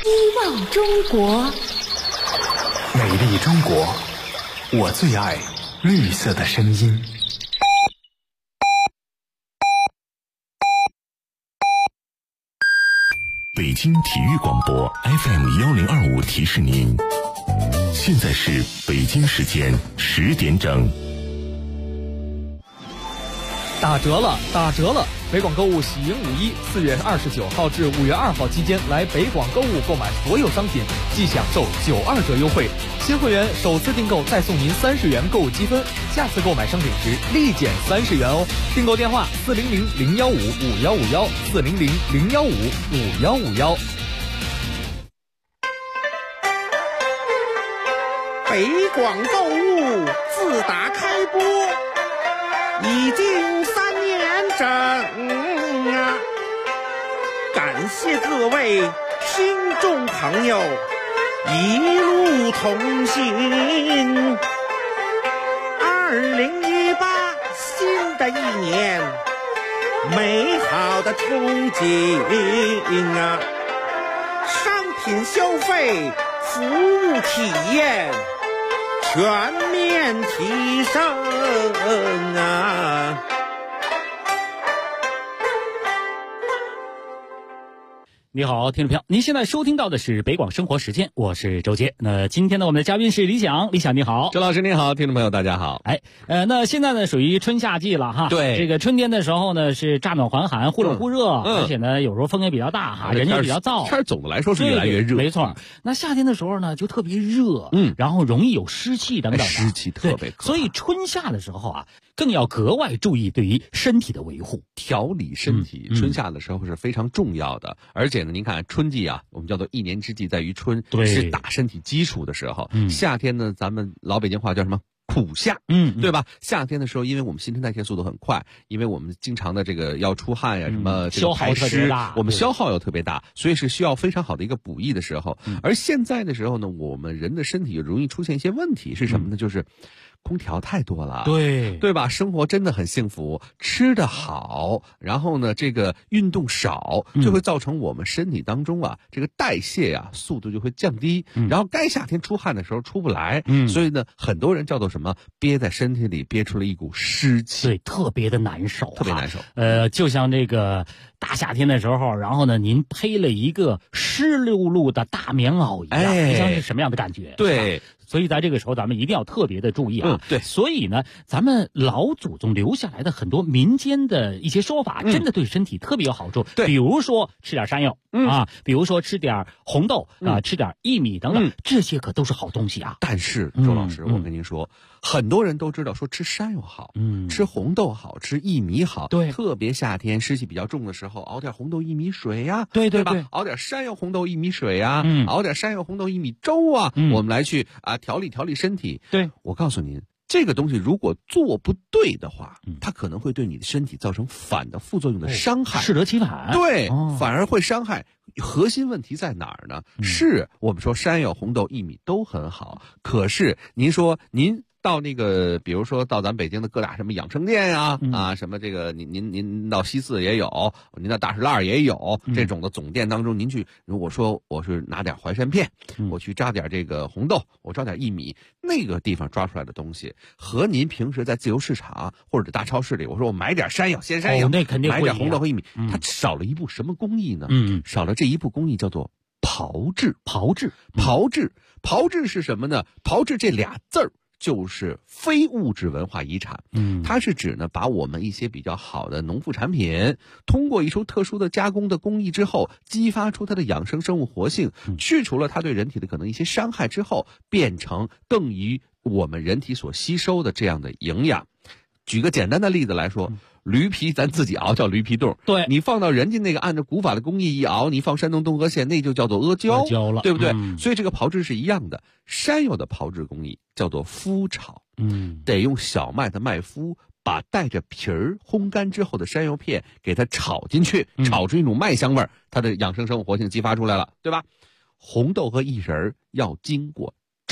希望中国， 美丽中国，我最爱绿色的声音。 北京体育广播 FM1025 提示您，现在是北京时间10点整。 打折了，打折了！北广购物喜迎5·1，4月29号至5月2号期间来北广购物购买所有商品，即享受92折优惠。新会员首次订购再送您30元购物积分，下次购买商品时立减30元哦。订购电话400-015-5151，400-015-5151。 北广购物自打开播已经3年整啊！感谢各位听众朋友一路同行。2018新的一年，美好的憧憬啊！商品消费，服务体验全面提升啊！ 你好，听众朋友，您现在收听到的是北广生活时间，我是周杰。那今天呢，我们的嘉宾是李想，李想你好。 周老师你好，听众朋友大家好。 那现在呢属于春夏季了哈。 对， 这个春天的时候呢是乍暖还寒，忽冷忽热，而且呢有时候风也比较大哈，人也比较燥。 天总的来说是越来越热， 没错。那夏天的时候呢就特别热，然后容易有湿气等等的， 湿气特别可怕。 所以春夏的时候啊，更要格外注意对于身体的维护， 调理身体。春夏的时候是非常重要的，而且呢，您看春季啊，我们叫做一年之计在于春，是打身体基础的时候。夏天呢，咱们老北京话叫什么？苦夏，对吧？夏天的时候，因为我们新陈代谢速度很快，因为我们经常的这个要出汗呀，什么这个排湿，我们消耗又特别大，所以是需要非常好的一个补益的时候。而现在的时候呢，我们人的身体容易出现一些问题，是什么呢？就是空调太多了，对吧？生活真的很幸福，吃得好，然后呢，这个运动少，就会造成我们身体当中啊，这个代谢啊速度就会降低，然后该夏天出汗的时候出不来，所以呢，很多人叫做什么，憋在身体里憋出了一股湿气， 对，特别的难受， 特别难受。 就像这个大夏天的时候，然后呢，您披了一个湿漉漉的大棉袄一样，你想是什么样的感觉？ 对。 所以在这个时候咱们一定要特别的注意啊。 对。 所以呢，咱们老祖宗留下来的很多民间的一些说法，真的对身体特别有好处。 对。 比如说吃点山药啊，比如说吃点红豆啊，吃点薏米等等，这些可都是好东西啊。 但是周老师，我跟您说，很多人都知道说吃山药好，吃红豆好，吃薏米好。 对。 特别夏天湿气比较重的时候，熬点红豆薏米水呀， 对吧？熬点山药红豆薏米水呀，熬点山药红豆薏米粥啊，我们来去调理身体。 对， 我告诉您，这个东西如果做不对的话，它可能会对你的身体造成反的副作用的伤害， 适得其反。 对，反而会伤害。核心问题在哪儿呢？是我们说山药、红豆、薏米都很好，可是您说您到那个，比如说到咱北京的各大什么养生店呀，什么这个您到西四也有，您到大石栏也有这种的总店当中，您去，如果说我是拿点淮山片，我去扎点这个红豆，我抓点薏米，那个地方抓出来的东西，和您平时在自由市场或者大超市里，我说我买点山药，鲜山药， 那肯定买点红豆和薏米，它少了一步什么工艺呢？少了这一步工艺叫做炮制。炮制是什么呢？炮制这俩字儿就是非物质文化遗产。它是指呢，把我们一些比较好的农副产品，通过一种特殊的加工的工艺之后，激发出它的养生生物活性，去除了它对人体的可能一些伤害之后，变成更于我们人体所吸收的这样的营养。举个简单的例子来说，驴皮咱自己熬叫驴皮冻， 对， 你放到人家那个按照古法的工艺一熬，你放山东东河县那就叫做阿胶了， 对不对？所以这个炮制是一样的。山药的炮制工艺叫做麸炒，得用小麦的麦麸把带着皮儿烘干之后的山药片给它炒进去，炒出一种麦香味儿，它的养生生物活性激发出来了，对吧？红豆和薏仁要经过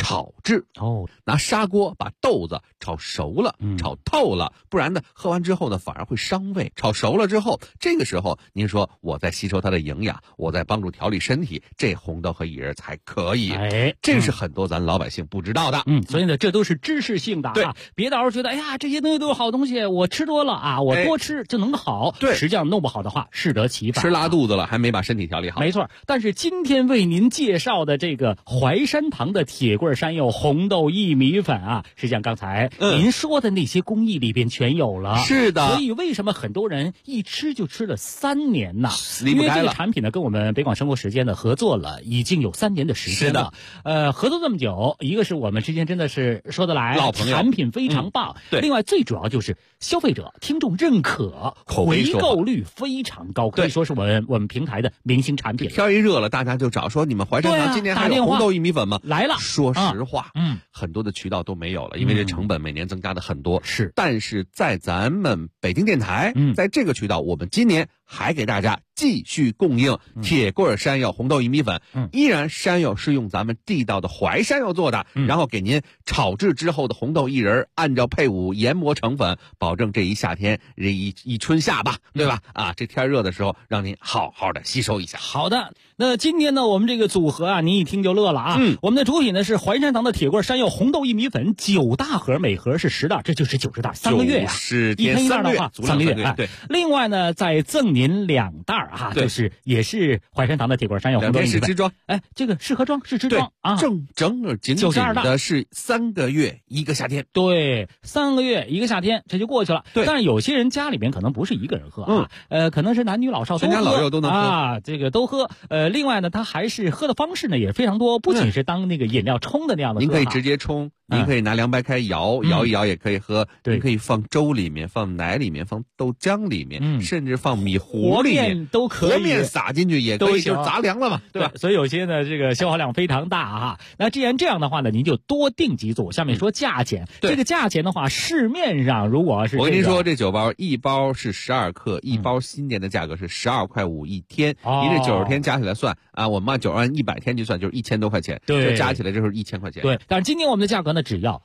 炒制拿砂锅把豆子炒熟了，炒透了，不然呢喝完之后呢反而会伤胃。炒熟了之后，这个时候您说我在吸收它的营养，我在帮助调理身体，这红豆和薏仁才可以。这是很多咱老百姓不知道的。 所以呢这都是知识性的啊，别到时候觉得哎呀这些东西都是好东西，我吃多了啊，我多吃就能好。 对， 实际上弄不好的话适得其反， 吃拉肚子了还没把身体调理好。 没错，但是今天为您介绍的这个淮山堂的铁棍山药红豆薏米粉啊，实际上刚才您说的那些工艺里边全有了。 是的， 所以为什么很多人一吃就吃了3年呢？ 离不开了。 因为这个产品呢跟我们北广生活时间呢合作了已经有3年的时间了。 是的， 合作这么久，一个是我们之间真的是说得来， 老朋友， 产品非常棒。 对， 另外最主要就是消费者听众认可，回购率非常高，可以说是我们平台的明星产品。 天一热了，大家就找说你们淮山堂今年还有红豆薏米粉吗？ 来了。 说实话，很多的渠道都没有了，因为这成本每年增加的很多。 是， 但是在咱们北京电台，在这个渠道，我们今年还给大家继续供应铁棍山药红豆薏米粉。依然山药是用咱们地道的淮山药做的，然后给您炒制之后的红豆薏仁按照配伍研磨成粉，保证这一夏天一春夏吧，对吧？这天热的时候让您好好的吸收一下。 好的，那今天呢我们这个组合啊，您一听就乐了啊。我们的主品呢是淮山堂的铁棍山药红豆薏米粉9大盒，每盒是10袋，这就是90袋，3个月呀。 是一天1袋的话3个月。 对。 另外呢再赠您2袋啊，就是也是淮山堂的铁棍山药红豆薏米粉。 是支装。 这个是盒装，是支装啊。 整紧的是3个月1个夏天。 对，3个月1个夏天，这就过去了。 对。 但是有些人家里面可能不是一个人喝啊，可能是男女老少都喝， 全家老幼都能喝啊，这个都喝。另外呢，它还是喝的方式呢也非常多，不仅是当那个饮料冲的那样的喝， 您可以直接冲，您可以拿凉白开摇一摇也可以喝，您可以放粥里面，放奶里面，放豆浆里面，甚至放米糊里面都可以， 和面撒进去也可以，就是杂粮了嘛，对吧？ 所以有些呢这个消耗量非常大啊。那既然这样的话呢，您就多订几组。下面说价钱，这个价钱的话，市面上如果是我跟您说，这9包一包是12克，一包新年的价格是12.5块一天。您这90天加起来算啊，我们按100天计算就是1000多块钱， 对， 这加起来就是1000块钱。 对，但是今天我们的价格呢只要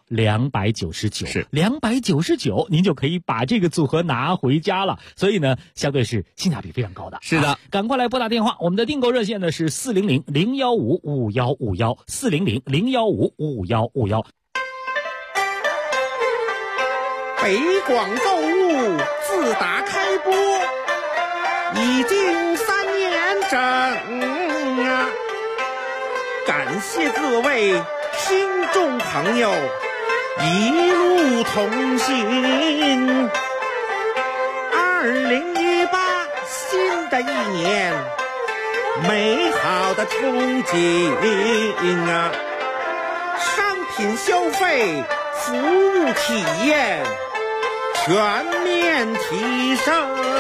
299， 是 299，您就可以把这个组合拿回家了。所以呢，相对是性价比非常高的。 是的， 赶快来拨打电话，我们的订购热线呢是400-015-5151，400-015-5151。 北广购物自打开播已经3年整啊！感谢各位听众朋友一路同行。2018新的一年，美好的憧憬啊！商品消费，服务体验全面提升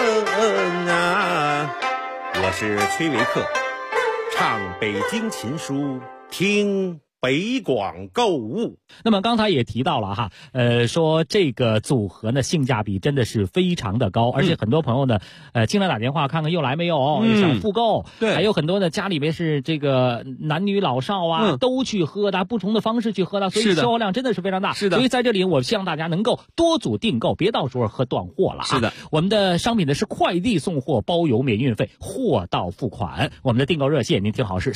啊！我是崔维克，唱北京琴书，听北广购物。 那么刚才也提到了哈，说这个组合呢性价比真的是非常的高，而且很多朋友呢，经常打电话看看又来没有，想复购， 对， 还有很多呢家里面是这个男女老少啊，都去喝的，不同的方式去喝的，所以消耗量真的是非常大。 是的， 所以在这里我希望大家能够多组订购，别到时候喝断货了。 是的， 我们的商品呢是快递送货，包邮免运费，货到付款。我们的订购热线您听好是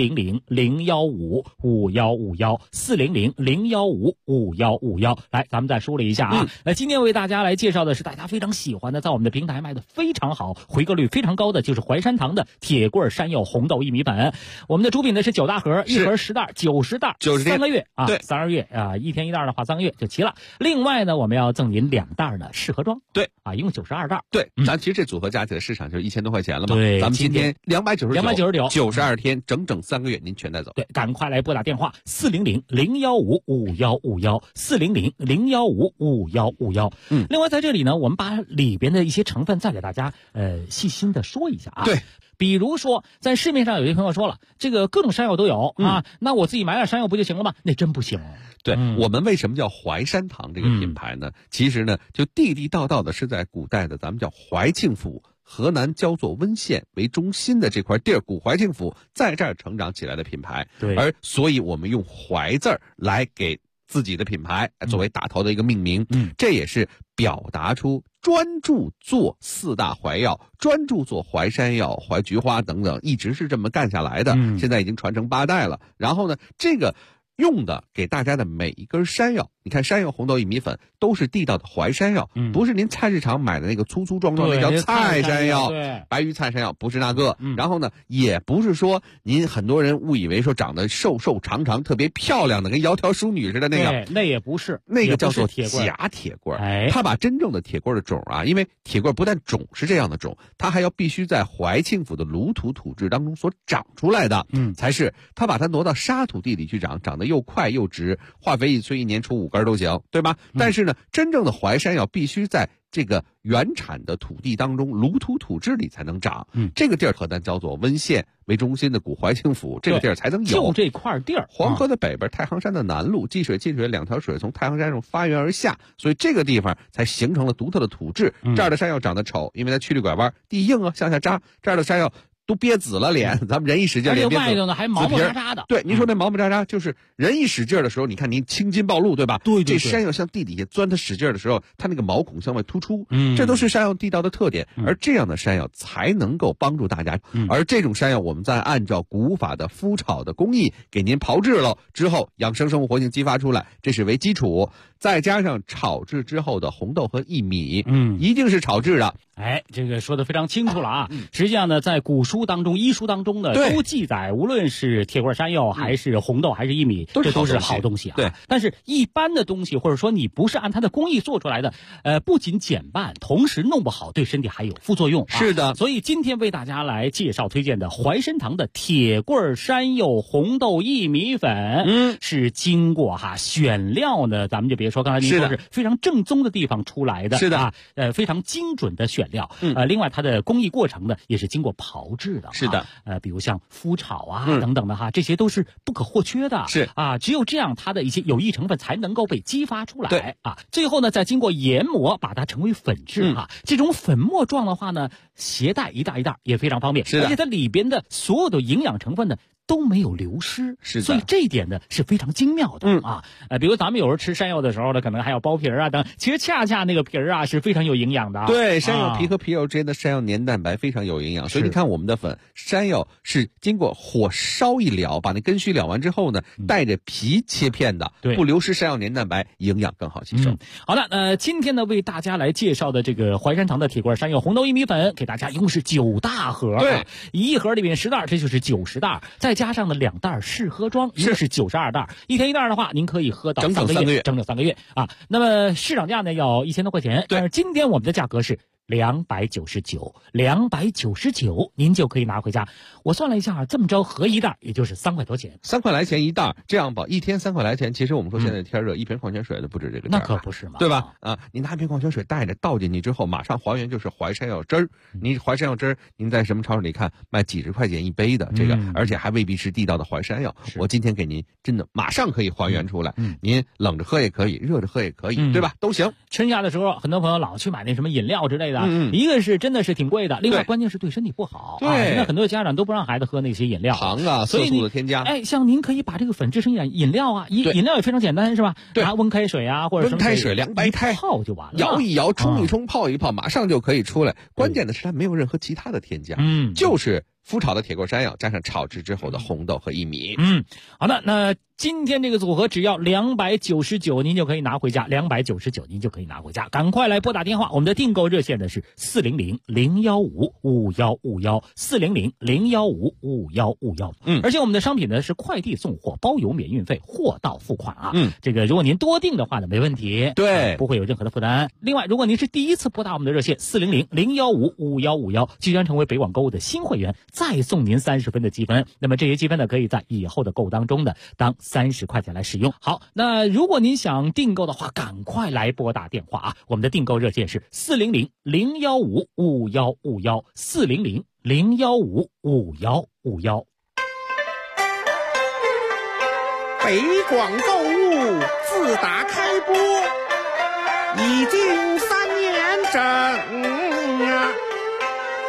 400-015-5151，400-015-5151。来，咱们再梳理一下啊。今天为大家来介绍的是大家非常喜欢的，在我们的平台卖的非常好，回购率非常高的，就是淮山堂的铁棍山药红豆薏米粉。我们的主品呢是9大盒，一盒10袋，90袋，3个月啊， 对 ，3个月啊，一天1袋的话3个月就齐了。另外呢，我们要赠您2袋呢试盒装， 对啊，一共92袋。 对，咱其实这组合加起来市场就是1000多块钱了嘛。 对， 咱们今天299 92 天，整3个月您全带走。 对，赶快来拨打电话400-015-5151，400-015-5151。另外在这里呢，我们把里边的一些成分再给大家细心的说一下啊。 对， 比如说在市面上有些朋友说了，这个各种山药都有啊，那我自己买点山药不就行了吗？那真不行。 对，我们为什么叫淮山堂这个品牌呢？其实呢，就地地道道的是在古代的咱们叫淮庆府河南焦作温县为中心的这块地儿，古怀庆府在这儿成长起来的品牌。 对， 而所以我们用怀字儿来给自己的品牌作为打头的一个命名，这也是表达出专注做4大怀药，专注做淮山药、淮菊花等等，一直是这么干下来的，现在已经传承8代了。然后呢，这个用的给大家的每一根山药，你看山药、红豆薏米粉都是地道的淮山药，不是您菜市场买的那个粗粗壮壮那叫菜山药，白鱼菜山药不是那个。然后呢，也不是说您很多人误以为说长得瘦瘦长长特别漂亮的跟窈窕淑女似的那个， 那也不是， 那个叫做假铁棍。他把真正的铁棍的种啊，因为铁棍不但种是这样的种，它还要必须在怀庆府的鲁土土质当中所长出来的，才是他把它挪到沙土地里去长，长得又快又直，化肥1催1年出5根都行，对吧？但是呢，真正的淮山药必须在这个原产的土地当中，鲁土土质里才能长。这个地儿河南焦作温县为中心的古怀庆府，这个地儿才能有。 就这块地儿， 黄河的北边，太行山的南麓，济水、晋水2条水从太行山上发源而下，所以这个地方才形成了独特的土质。这儿的山药长得丑，因为它曲里拐弯，地硬啊，向下扎。这儿的山药都憋紫了脸，咱们人一使劲，脸憋紫， 外头呢还毛毛扎扎的。 对，您说那毛毛扎扎，就是人一使劲的时候，你看您青筋暴露，对吧？ 对， 这山药向地底下钻，它使劲的时候，它那个毛孔向外突出，这都是山药地道的特点。而这样的山药才能够帮助大家。而这种山药，我们再按照古法的麸炒的工艺给您炮制了之后，养生生物活性激发出来，这是为基础，再加上炒制之后的红豆和薏米，一定是炒制的。 这个说得非常清楚了啊！实际上呢，在古书当中、医书当中呢，都记载，无论是铁棍山药，还是红豆，还是薏米，这都是好东西啊。 对， 但是一般的东西，或者说你不是按它的工艺做出来的，不仅减半，同时弄不好，对身体还有副作用。 是的， 所以今天为大家来介绍推荐的怀参堂的铁棍山药红豆薏米粉，是经过选料呢，咱们就别说刚才您说是非常正宗的地方出来的， 是的非常精准的选料。另外它的工艺过程呢也是经过炮制的。 是的， 比如像麸炒啊等等的这些都是不可或缺的。 是啊， 只有这样它的一些有益成分才能够被激发出来。 对啊，最后呢再经过研磨把它成为粉质这种粉末状的话呢，携带一袋一袋也非常方便。 是的， 而且它里边的所有的营养成分呢都没有流失， 是的， 所以这一点呢是非常精妙的比如咱们有时候吃山药的时候呢，可能还要剥皮啊等，其实恰恰那个皮儿是非常有营养的。 对，山药皮和皮肉之间的山药黏蛋白非常有营养，所以你看我们的粉，山药是经过火烧一燎，把那根须燎完之后呢，带着皮切片的，不流失山药黏蛋白，营养更好吸收。 好的，今天呢为大家来介绍的这个淮山堂的铁棍山药红豆薏米粉，给大家一共是9大盒， 对， 一盒里面10袋，这就是90袋，再加上了2袋试喝装，一共是92袋，一天1袋的话，您可以喝到3个月，整3个月啊。那么市场价呢要1000多块钱，但是今天我们的价格是299，您就可以拿回家。我算了一下，这么着合一袋也就是3块多钱 ，3块来钱一袋，这样吧，一天3块来钱。其实我们说现在天热，一瓶矿泉水都不止这个价， 那可不是嘛， 对吧？你拿一瓶矿泉水带着倒进去之后，马上还原就是淮山药汁儿。你淮山药汁儿，您在什么超市里看卖几十块钱一杯的这个，而且还未必是地道的淮山药。我今天给您真的马上可以还原出来，您冷着喝也可以，热着喝也可以，对吧？都行。 春夏的时候，很多朋友老去买那什么饮料之类的，一个是真的是挺贵的，另外关键是对身体不好。 对， 现在很多家长都不让孩子喝那些饮料， 糖啊、色素的添加。 像您可以把这个粉制成饮料啊，饮料也非常简单，是吧？ 对， 拿温开水啊，或者温开水、凉白开泡就完了， 摇一摇、冲一冲、泡一泡，马上就可以出来。关键的是它没有任何其他的添加，就是麸炒的铁棍山药加上炒制之后的红豆和薏米。 好的，那今天这个组合只要299，您就可以拿回家，299您就可以拿回家。赶快来拨打电话，我们的订购热线呢是400-015-5151，400-015-5151。而且我们的商品呢是快递送货，包邮免运费，货到付款啊。这个如果您多订的话呢，没问题， 对， 不会有任何的负担。另外，如果您是第一次拨打我们的热线400-015-5151，即将成为北网购物的新会员，再送您30分的积分。那么这些积分呢，可以在以后的购物当中呢当30块钱来使用。好，那如果您想订购的话，赶快来拨打电话啊！我们的订购热线是400-015-5151，400-015-5151。 北广购物自打开播已经3年整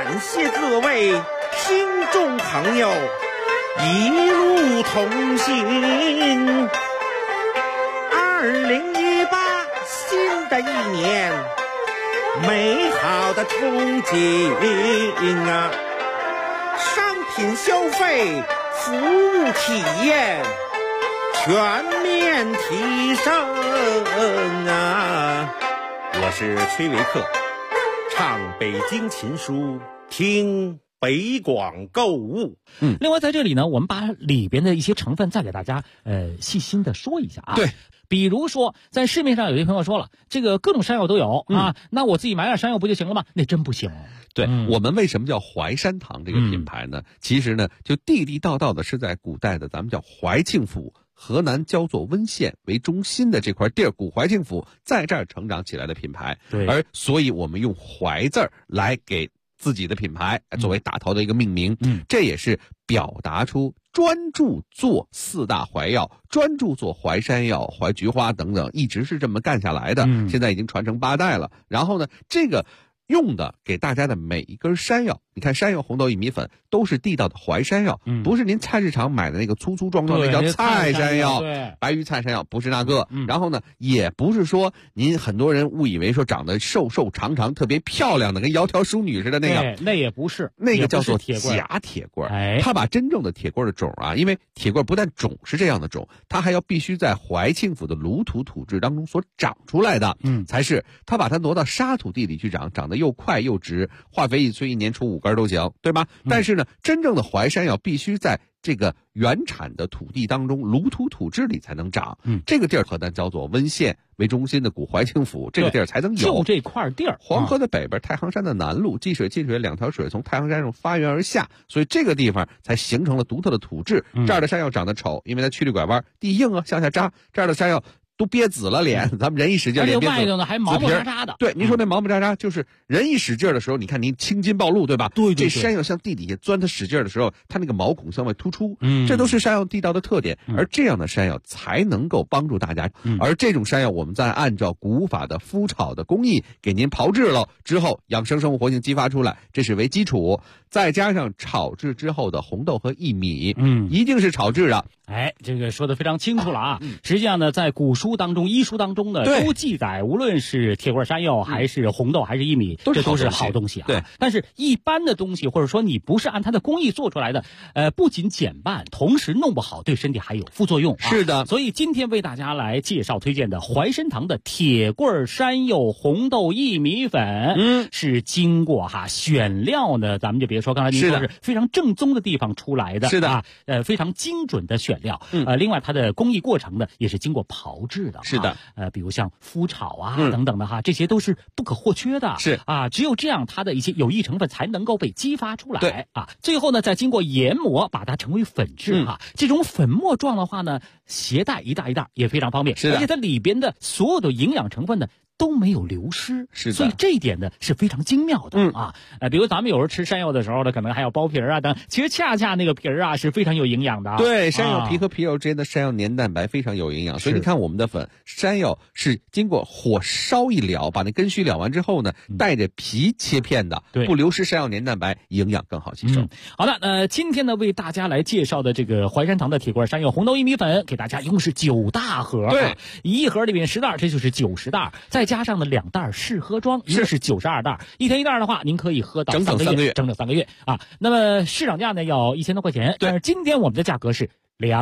感谢各位听众朋友一路同行。2018新的一年，美好的憧憬啊！商品消费、服务体验全面提升啊！我是崔维克，唱北京琴书，听北广购物。 另外在这里呢，我们把里边的一些成分再给大家细心的说一下啊。 对。 比如说，在市面上有些朋友说了，这个各种山药都有啊，那我自己买点山药不就行了吗？那真不行。 对，我们为什么叫怀山堂这个品牌呢？其实呢，就地地道道的是在古代的咱们叫怀庆府，河南焦作温县为中心的这块地儿，古怀庆府在这儿成长起来的品牌。 对， 而所以我们用怀字儿来给自己的品牌作为打头的一个命名。这也是表达出专注做4大怀药，专注做淮山药、淮菊花等等，一直是这么干下来的。现在已经传承8代了。然后呢，这个用的给大家的每一根山药，你看山药、红豆薏米粉都是地道的淮山药，不是您菜市场买的那个粗粗壮壮那叫菜山药，白玉菜山药不是那个。然后呢，也不是说您很多人误以为说长得瘦瘦长长特别漂亮的跟窈窕淑女似的那个， 那也不是， 那个叫做假铁棍。他把真正的铁棍的种啊，因为铁棍不但种是这样的种，它还要必须在怀庆府的鲁土土质当中所长出来的，才是他把它挪到沙土地里去长，长得又快又直，化肥一催1年出5根都行，对吧？但是呢，真正的淮山药必须在这个原产的土地当中，鲁土土质里才能长。这个地儿河南焦作温县为中心的古怀庆府，这个地儿才能有。 就这块地儿， 黄河的北边，太行山的南麓，济水、近水2条水从太行山上发源而下，所以这个地方才形成了独特的土质。这儿的山药长得丑，因为它曲里拐弯，地硬啊，向下扎。这儿的山药都憋紫了脸，咱们人一使劲， 而且外头呢还毛毛扎扎的。 对，您说那毛毛扎扎，就是人一使劲的时候，你看您青筋暴露，对吧？ 对， 这山药向地底下钻，它使劲的时候，它那个毛孔向外突出，这都是山药地道的特点。而这样的山药才能够帮助大家。而这种山药，我们再按照古法的麸炒的工艺给您炮制了之后，养生生物活性激发出来，这是为基础，再加上炒制之后的红豆和薏米，一定是炒制的。 这个说得非常清楚了啊！实际上呢，在古书当中、医书当中呢，都记载，无论是铁棍山药，还是红豆，还是薏米，这都是好东西啊。 对， 但是一般的东西，或者说你不是按它的工艺做出来的，不仅减半，同时弄不好，对身体还有副作用。 是的， 所以今天为大家来介绍推荐的怀参堂的铁棍山药红豆薏米粉，是经过选料呢，咱们就别说，刚才您说是非常正宗的地方出来的， 是的啊，非常精准的选料。另外它的工艺过程呢，也是经过炮制的。 是的， 比如像麸炒啊等等的这些都是不可或缺的。 是啊， 只有这样，它的一些有益成分才能够被激发出来。 对啊，最后呢，再经过研磨，把它成为粉质这种粉末状的话呢，携带一大一袋也非常方便。 是的， 而且它里边的所有的营养成分呢，都没有流失。 是的， 所以这一点呢是非常精妙的啊。比如咱们有时候吃山药的时候呢，可能还要剥皮啊等，其实恰恰那个皮儿是非常有营养的。 对，山药皮和皮肉之间的山药黏蛋白非常有营养，所以你看我们的粉，山药是经过火烧一燎，把那根须燎完之后呢，带着皮切片的，不流失山药黏蛋白，营养更好吸收。 好的，今天呢为大家来介绍的这个怀山堂的铁棍山药红豆薏米粉，给大家一共是9大盒。 对， 一盒里面10袋，这就是90袋，再加上呢2袋试喝装，一共是92袋。一天1袋的话，您可以喝到整整3个月， 整整3个月啊。那么市场价呢要1000多块钱，但是今天我们的价格是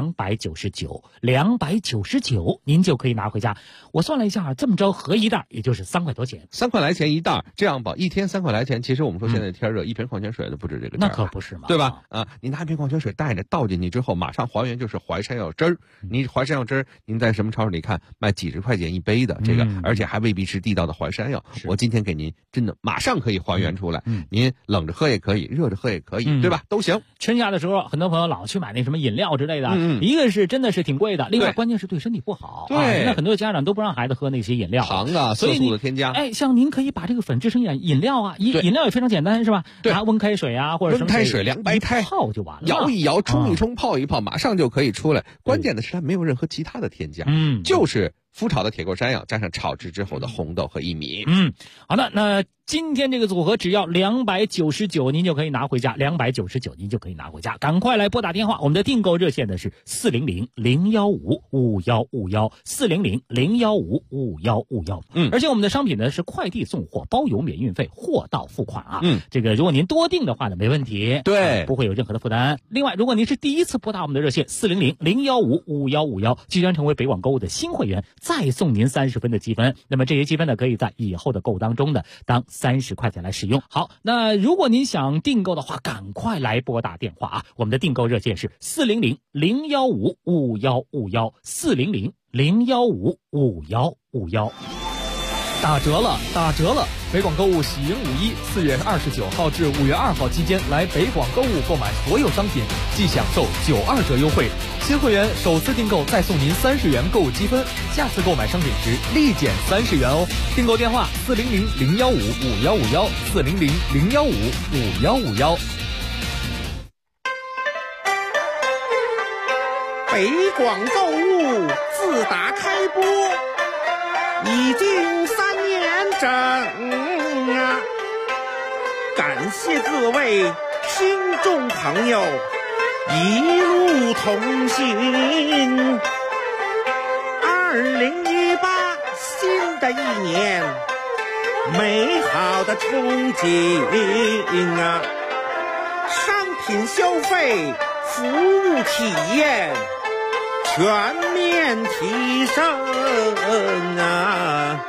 299，您就可以拿回家。我算了一下，这么着合一袋也就是3块多钱 ，3块来钱一袋，这样吧，一天3块来钱。其实我们说现在天热，一瓶矿泉水都不止这个价。 那可不是嘛， 对吧？你拿一瓶矿泉水带着倒进去之后，马上还原就是淮山药汁儿。你淮山药汁儿，您在什么超市里看卖几十块钱一杯的这个，而且还未必是地道的淮山药。我今天给您真的马上可以还原出来。您冷着喝也可以，热着喝也可以，对吧？都行。 春夏的时候，很多朋友老去买那什么饮料之类的。一个是真的是挺贵的，另外关键是对身体不好。 对， 那很多家长都不让孩子喝那些饮料， 糖啊、色素的添加。 像您可以把这个粉制成饮料啊，饮料也非常简单，是吧？拿温开水啊，或者什么温开水、凉白开泡就完了， 摇一摇、冲一冲、泡一泡，马上就可以出来。关键的是它没有任何其他的添加，就是麸炒的铁锅山药，加上炒制之后的红豆和薏米。 好的，那今天这个组合只要299，您就可以拿回家，299您就可以拿回家。赶快来拨打电话，我们的订购热线呢是400-015-5151，400-015-5151。而且我们的商品呢是快递送货，包邮免运费，货到付款啊。这个如果您多订的话呢，没问题， 对， 不会有任何的负担。另外，如果您是第一次拨打我们的热线400-015-5151，即将成为北广购物的新会员，再送您30分的积分。那么这些积分呢，可以在以后的购物当中呢当30块钱来使用。好，那如果您想订购的话，赶快来拨打电话啊！我们的订购热线是400-015-5151，400-015-5151。 打折了，打折了！北广购物喜迎5·1，4月29号至5月2号期间来北广购物购买所有商品，即享受92折优惠。新会员首次订购再送您30元购物积分，下次购买商品时立减30元哦。订购电话400-015-5151，400-015-5151。 北广购物自打开播已经3年整啊！感谢各位听众朋友一路同行。2018新的一年，美好的憧憬啊！商品消费，服务体验全面提升啊！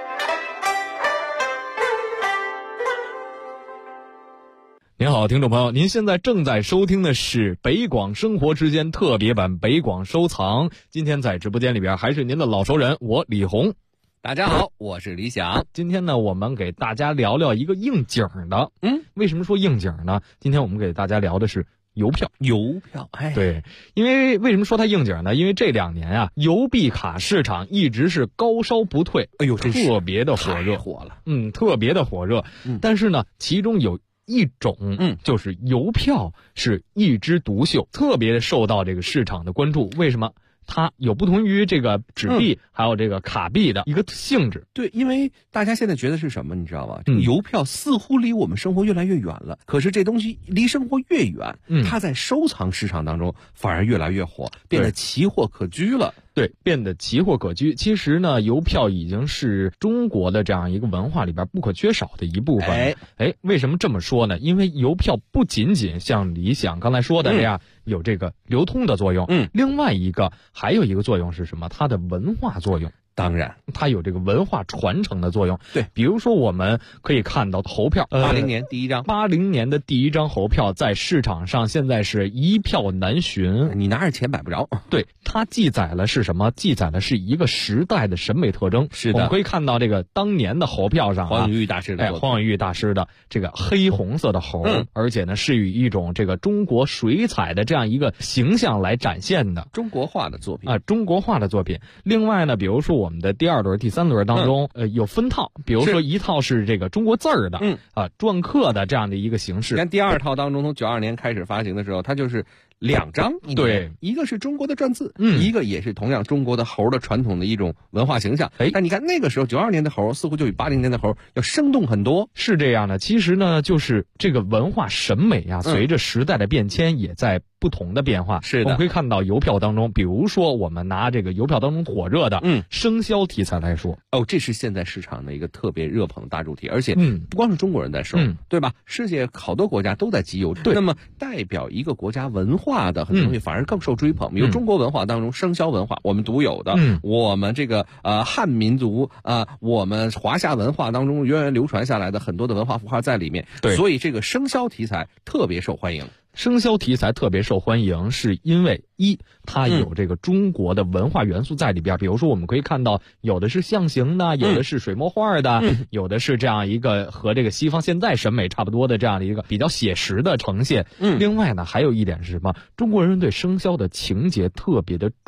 您好，听众朋友，您现在正在收听的是北广生活之间特别版北广收藏。今天在直播间里边还是您的老熟人，我李红。 大家好，我是李想。 今天呢，我们给大家聊聊一个应景的。为什么说应景呢？今天我们给大家聊的是邮票。对，因为为什么说它应景呢？因为这2年啊，邮币卡市场一直是高烧不退，特别的火热，特别的火热。但是呢，其中有一种，就是邮票是一枝独秀，特别受到这个市场的关注。为什么？它有不同于这个纸币还有这个卡币的一个性质。 对，因为大家现在觉得是什么，你知道吧？这个邮票似乎离我们生活越来越远了，可是这东西离生活越远，它在收藏市场当中反而越来越火，变得奇货可居了。 对，变得奇货可居。其实呢，邮票已经是中国的这样一个文化里边不可缺少的一部分。为什么这么说呢？因为邮票不仅仅像李想刚才说的这样有这个流通的作用，另外一个还有一个作用是什么？它的文化作用。 当然， 它有这个文化传承的作用。 对， 比如说我们可以看到猴票 ，80年第一张 ，80年的第一张猴票在市场上现在是一票难寻， 你拿着钱买不着。 对，它记载了是什么？记载的是一个时代的审美特征。 是的， 我们可以看到这个当年的猴票上， 黄永玉大师的黄永玉大师的这个黑红色的猴，而且呢是以一种这个中国水彩的这样一个形象来展现的中国画的作品中国画的作品。另外呢，比如说我们的第2轮、第3轮当中，有分套，比如说一套是这个中国字儿的，篆刻的这样的一个形式。 但第2套当中，从92年开始发行的时候，它就是2张， 对， 一个是中国的篆字，一个也是同样中国的猴的传统的一种文化形象。但你看那个时候92年的猴似乎就比80年的猴要生动很多。 是这样的，其实呢，就是这个文化审美啊，随着时代的变迁也在不同的变化。 是的， 我们可以看到邮票当中，比如说我们拿这个邮票当中火热的生肖题材来说， 这是现在市场的一个特别热捧的大主题，而且不光是中国人在收，对吧？世界好多国家都在集邮。对，那么代表一个国家文化的很多东西反而更受追捧。比如中国文化当中生肖文化，我们独有的，我们这个汉民族我们华夏文化当中源远流传下来的很多的文化符号在里面。 对， 所以这个生肖题材特别受欢迎。 生肖题材特别受欢迎，是因为它有这个中国的文化元素在里边。比如说我们可以看到有的是象形的，有的是水墨画的，有的是这样一个和这个西方现在审美差不多的这样的一个比较写实的呈现。另外呢，还有一点是什么？中国人对生肖的情节特别的重。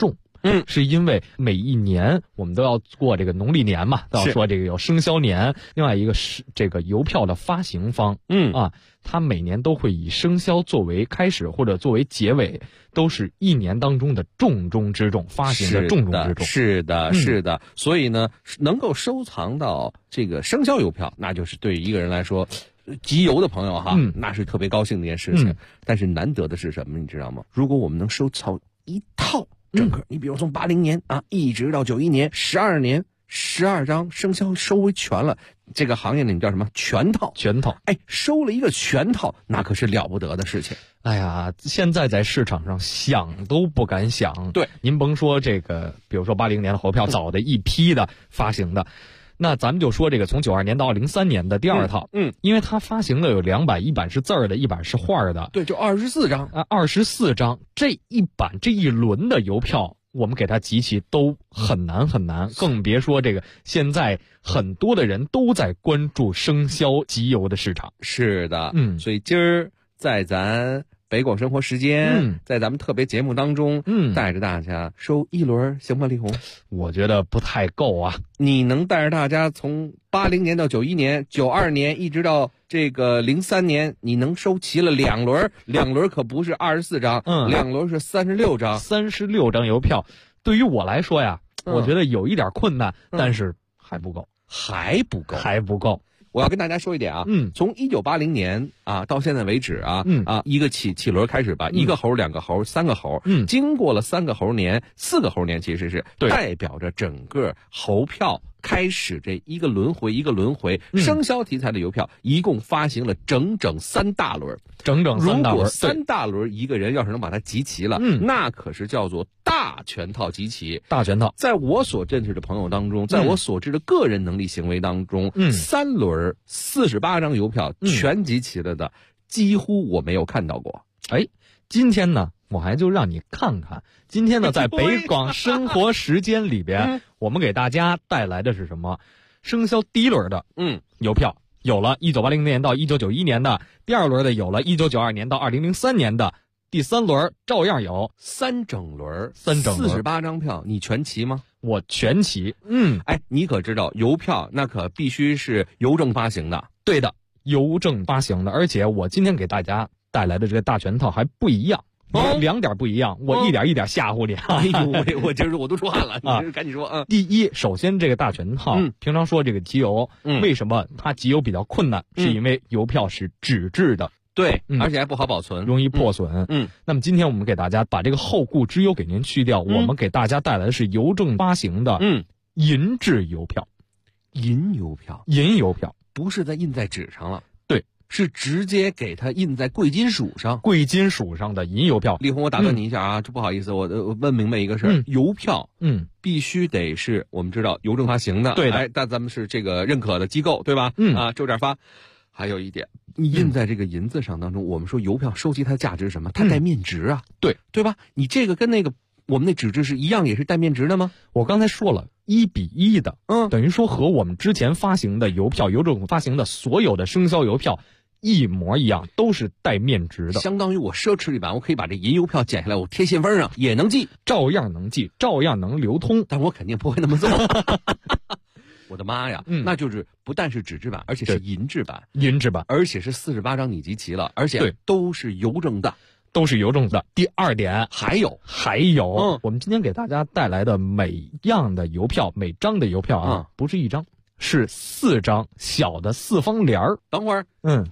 是因为每一年我们都要过这个农历年嘛，都要说这个有生肖年，另外一个是这个邮票的发行方，它每年都会以生肖作为开始或者作为结尾，都是一年当中的重中之重，发行的重中之重。 是的。所以呢，能够收藏到这个生肖邮票，那就是对于一个人来说，集邮的朋友哈，那是特别高兴的一件事情。但是难得的是什么，你知道吗？如果我们能收藏一套整个，你比如从80年一直到91年，12年，12张生肖收为全了。这个行业呢，你叫什么？全套。哎，收了一个全套，那可是了不得的事情。 哎呀，现在在市场上想都不敢想。 对， 您甭说这个，比如说80年的邮票，早的一批的发行的。那咱们就说这个从92年到03年的第二套，因为它发行的有2版，一版是字儿的，一版是画的。 对，就24张 24张，这一版这一轮的邮票，我们给它集齐都很难，更别说这个现在很多的人都在关注生肖集邮的市场。 是的，所以今儿在咱北广生活时间，在咱们特别节目当中，带着大家收一轮行吗？李红， 我觉得不太够啊。 你能带着大家从80年到91年、92年一直到这个03年，你能收齐了2轮，2轮可不是24张，2轮是36张 ，36张邮票。对于我来说呀，我觉得有一点困难，但是还不够。我要跟大家说一点啊，从1980年到现在为止一个起轮开始吧，一个猴、2个猴、3个猴，经过了3个猴年、4个猴年，其实是代表着整个猴票开始这一个轮回，生肖题材的邮票一共发行了整整3大轮，如果3大轮一个人要是能把它集齐了，那可是叫做大全套集齐。在我所认识的朋友当中，在我所知的个人能力行为当中，3轮48张邮票全集齐了的，几乎我没有看到过。今天呢，我还就让你看看。今天呢，在北广生活时间里边，我们给大家带来的是什么？生肖第一轮的邮票有了1980年到1991年的，第二轮的有了1992年到2003年的，第3轮照样有 3整轮48张票，你全齐吗？ 我全齐。 你可知道邮票那可必须是邮政发行的。 对的，邮政发行的。而且我今天给大家带来的这个大全套还不一样。2点不一样，我一点一点吓唬你。 我今儿我都出汗了，你赶紧说。 第一，首先这个大全套，平常说这个集邮，为什么它集邮比较困难？是因为邮票是纸质的， 对，而且还不好保存， 容易破损。那么今天我们给大家把这个后顾之忧给您去掉，我们给大家带来的是邮政发行的银质邮票。 银邮票不是印在纸上了。是直接给它印在贵金属上的银邮票。李红，我打断你一下这不好意思，我问明白一个事儿，邮票必须得是我们知道邮政发行的， 对的， 但咱们是这个认可的机构，对吧？就这样发。还有一点，你印在这个银子上当中，我们说邮票收集它的价值是什么？它带面值啊，对吧？你这个跟那个我们那纸质是一样，也是带面值的吗？ 我刚才说了，1比1的，等于说和我们之前发行的邮票，邮政发行的所有的生肖邮票一模一样，都是带面值的。 相当于我奢侈一版，我可以把这银邮票剪下来，我贴信封上也能寄， 照样能寄，照样能流通， 但我肯定不会那么做。我的妈呀，那就是不但是纸质版，而且是银质版，而且是48张你集齐了，而且都是邮政的。 第二点， 还有， 我们今天给大家带来的每样的邮票，每张的邮票不是1张，是4张小的4方联儿。 等会儿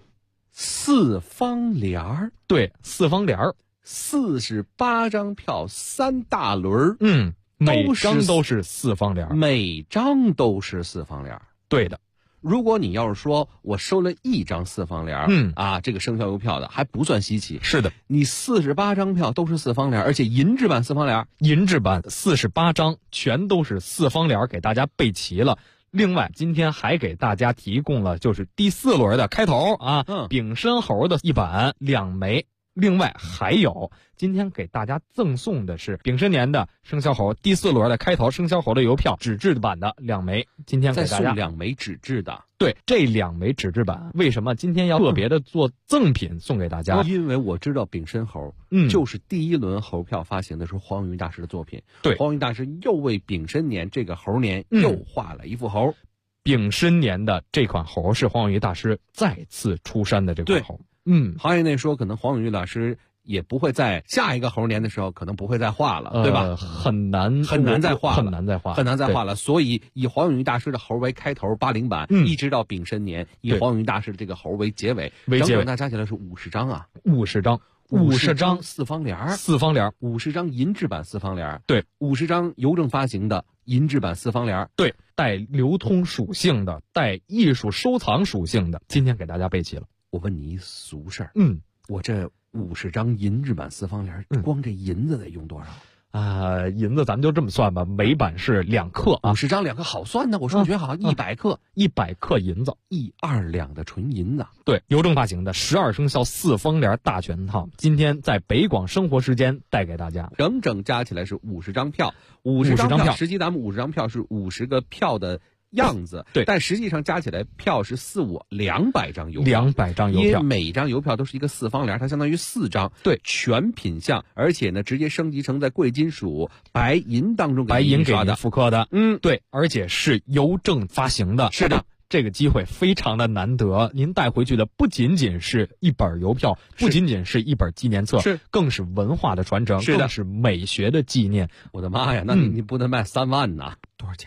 ，4方联儿， 对，4方联儿 ，48张票3大轮， 每张都是4方联儿，对的。 如果你要是说我收了1张4方联这个生肖邮票的还不算稀奇。 是的， 你48张票都是4方联，而且银质版4方联， 银质版48张全都是4方联，给大家备齐了。另外，今天还给大家提供了就是第4轮的开头丙申猴的1版2枚另外还有，今天给大家赠送的是丙申年的生肖猴第4轮的开头生肖猴的邮票纸质版的2枚。今天给大家再送2枚纸质的。 对，这2枚纸质版为什么今天要特别的做赠品送给大家？ 因为我知道丙申猴，就是第1轮猴票发行的时候黄永玉大师的作品。 对， 黄永玉大师又为丙申年这个猴年又画了一副猴。 丙申年的这款猴是黄永玉大师再次出山的这款猴。 行业内说，可能黄永玉老师也不会在下一个猴年的时候，可能不会再画了，对吧？ 很难再画了。 所以以黄永玉大师的猴为开头80版，一直到丙申年，以黄永玉大师的这个猴为结尾，整整加起来是50张啊 ，50张 4方联，50张银质版4方联， 对 ，50张邮政发行的银质版4方联， 对，带流通属性的，带艺术收藏属性的，今天给大家备齐了。 我问你一俗事儿，我这50张银质版4方联，光这银子得用多少？ 银子咱们就这么算吧，每版是2克啊 ，50张2克好算呢。我数学好，100克 ，100克银子 ，1-2两的纯银子。 对，邮政发行的12生肖4方联大全套，今天在北广生活时间带给大家， 整整加起来是50张票，50张票。实际咱们50张票是50个票的样子， 对， 但实际上加起来票是200张邮票 ，200张邮票， 因为每张邮票都是一个4方联，它相当于4张， 对， 全品项，而且呢直接升级成在贵金属白银当中白银给您复刻的，对，而且是邮政发行的， 是的。 这个机会非常的难得，您带回去的不仅仅是一本邮票，不仅仅是一本纪念册，更是文化的传承，更是美学的纪念。 我的妈呀，那你不能卖3万呐？ 多少钱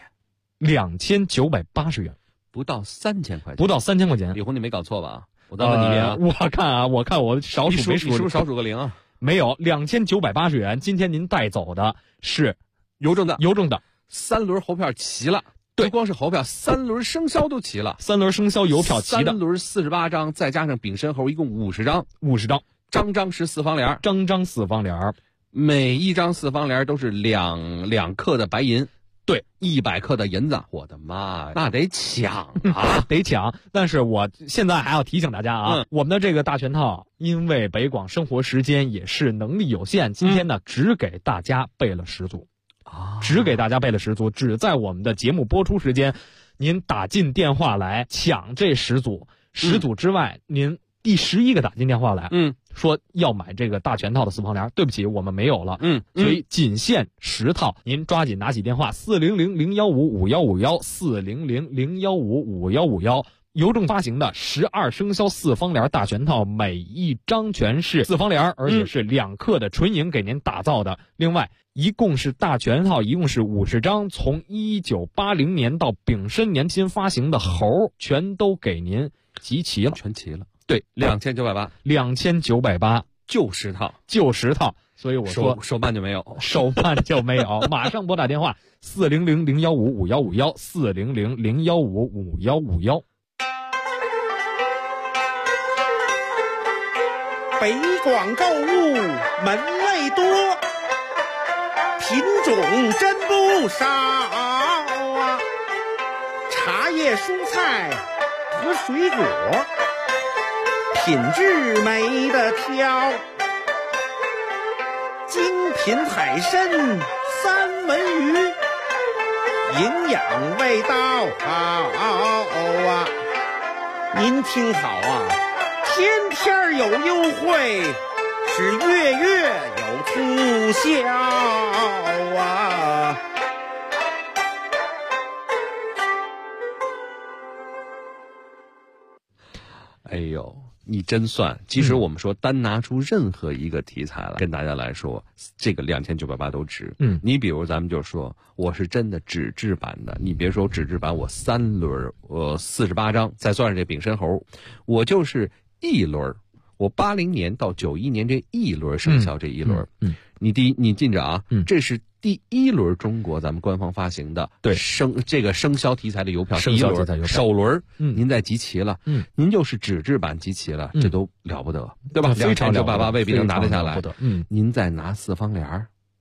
？2980元， 不到3000块钱， 不到3000块钱。 李红，你没搞错吧？我再问你一遍啊！ 我看我少数没数， 你是不是少数个0啊？ 没有，2980元。今天您带走的是邮政的 3 轮猴票齐了。对，不光是猴票，3轮生肖都齐了 ，3轮生肖邮票齐的 ，3轮48张，再加上丙申猴，一共50张，张张是4方联， 张4方联， 每一张4方联都是2克的白银， 对 ，100克的银子，我的妈呀，那得抢啊， 得抢！但是我现在还要提醒大家啊，我们的这个大全套，因为北广生活时间也是能力有限，今天呢只给大家备了10组。只给大家备了10组，只在我们的节目播出时间，您打进电话来抢这10组，10组之外，您第11个打进电话来，说要买这个大全套的4方联，对不起，我们没有了，所以仅限10套，您抓紧拿起电话400-015-5151，400-015-5151，邮政发行的12生肖4方联大全套，每一张全是4方联，而且是2克的纯银给您打造的。另外，一共是大全套，一共是50张，从1980年到丙申年间发行的猴，全都给您集齐了， 全齐了。 对，2980， 就10套， 所以我说手办就没有， 马上拨打电话400-015-5151，400-015-5151。 北广购物门类多，品种真不少啊！茶叶、蔬菜和水果，品质没得挑。精品海参、三文鱼，营养味道好啊！您听好啊！天天有优惠，是月月有促销啊！ 哎呦，你真算！其实我们说单拿出任何一个题材来跟大家来说，这个2980都值。你比如咱们就说，我是真的纸质版的，你别说纸质版，我3轮48张，再算上这丙申猴，我就是1轮，我80年到91年这1轮生肖这1轮，你记着啊，这是第1轮中国咱们官方发行的这个生肖题材的邮票，第1轮首轮，您再集齐了，您就是纸质版集齐了，这都了不得，对吧？ 非常了不得， 未必能拿得下来。您再拿4方联，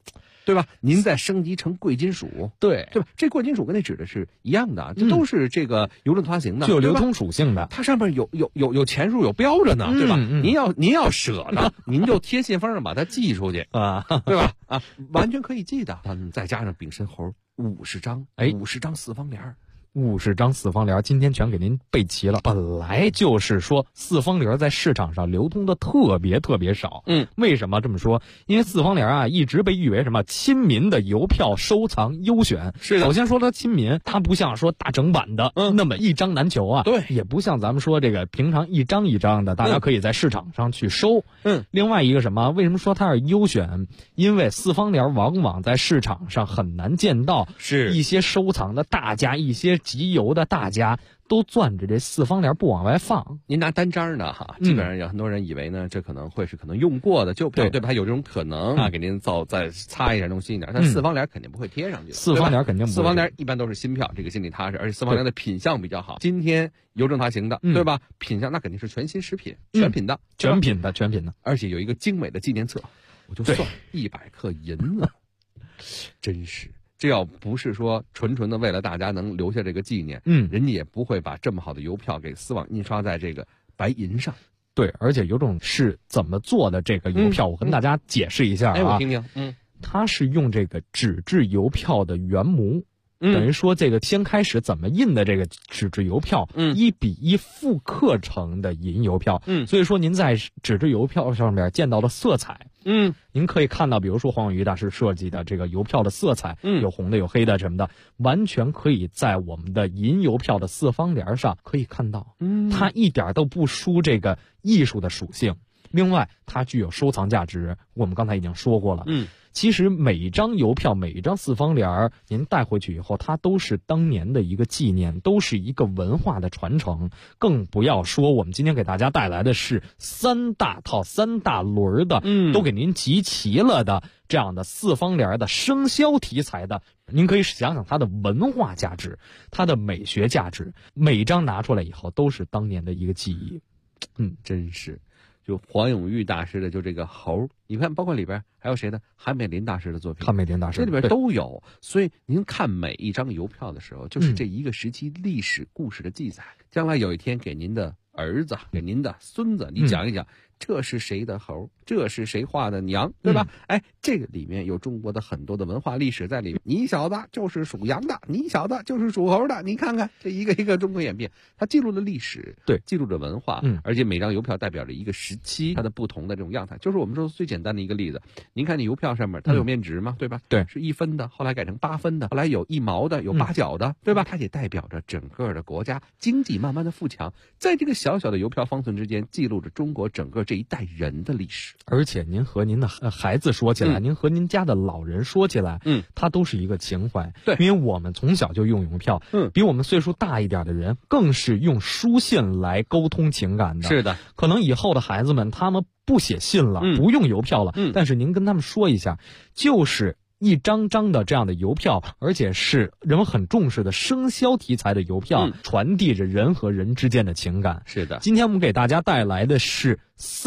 对吧？您再升级成贵金属， 对吧？这贵金属跟那指的是一样的，这都是这个邮政发行的， 具有流通属性的。 它上面有钱数有标着呢，对吧？您要舍得，您就贴信封上把它寄出去啊，对吧？啊，完全可以寄的。再加上丙申猴50张，50张四方联。 50张四方联，今天全给您备齐了。本来就是说四方联在市场上流通的特别少。为什么这么说？因为四方联啊，一直被誉为什么亲民的邮票收藏优选。 是的。 首先说它亲民，它不像说大整版的那么一张难求啊。 对。 也不像咱们说这个平常一张一张的，大家可以在市场上去收。另外一个什么？为什么说它是优选？因为四方联往往在市场上很难见到， 是一些收藏的大家，一些集邮的大家都攥着这四方联不往外放。 您拿单张呢哈，基本上有很多人以为呢，这可能会是用过的旧票，对吧？有这种可能啊，给您再擦一下弄新一点，但四方联肯定不会贴上去。 四方联肯定不会， 四方联一般都是新票，这个心里踏实，而且四方联的品相比较好。今天邮政发行的，对吧？品相那肯定是全新食品，全品的， 全品的， 而且有一个精美的纪念册，我就算100克银子，真是。这要不是说纯的为了大家能留下这个纪念，人家也不会把这么好的邮票给丝网印刷在这个白银上。 对，而且有种是怎么做的这个邮票，我跟大家解释一下啊。 我听听。 它是用这个纸质邮票的原模。等于说这个先开始怎么印的这个纸质邮票，1比1复刻成的银邮票，所以说您在纸质邮票上面见到的色彩，您可以看到，比如说黄永玉大师设计的这个邮票的色彩，有红的有黑的什么的，完全可以在我们的银邮票的四方联上可以看到，它一点都不输这个艺术的属性。另外，它具有收藏价值，我们刚才已经说过了。其实每一张邮票，每一张四方联，您带回去以后，它都是当年的一个纪念，都是一个文化的传承。更不要说我们今天给大家带来的是3大套、3大轮的，都给您集齐了的这样的四方联的生肖题材的。您可以想想它的文化价值，它的美学价值，每一张拿出来以后都是当年的一个记忆。 真是。就黄永玉大师的就这个猴，你看包括里边还有谁呢？韩美林大师的作品， 韩美林大师这里边都有。所以您看每一张邮票的时候，就是这一个时期历史故事的记载。将来有一天给您的儿子、给您的孙子，你讲一讲，这是谁的猴，这是谁画的娘，对吧？这个里面有中国的很多的文化历史在里面。你小子就是属羊的，你小子就是属猴的，你看看这一个一个中国演变，它记录了历史， 对， 记录着文化，而且每张邮票代表着一个时期它的不同的这种样态。就是我们说最简单的一个例子，您看那邮票上面它有面值吗？对吧？ 对， 是1分的，后来改成8分的，后来有1毛的，有8角的，对吧？它也代表着整个的国家经济慢慢的富强，在这个小小的邮票方寸之间，记录着中国整个这一代人的历史。 而且您和您的孩子说起来，您和您家的老人说起来，它都是一个情怀。 对， 因为我们从小就用邮票，比我们岁数大一点的人更是用书信来沟通情感的。 是的， 可能以后的孩子们他们不写信了，不用邮票了，但是您跟他们说一下，就是一张张的这样的邮票，而且是人们很重视的生肖题材的邮票，传递着人和人之间的情感。 是的， 今天我们给大家带来的是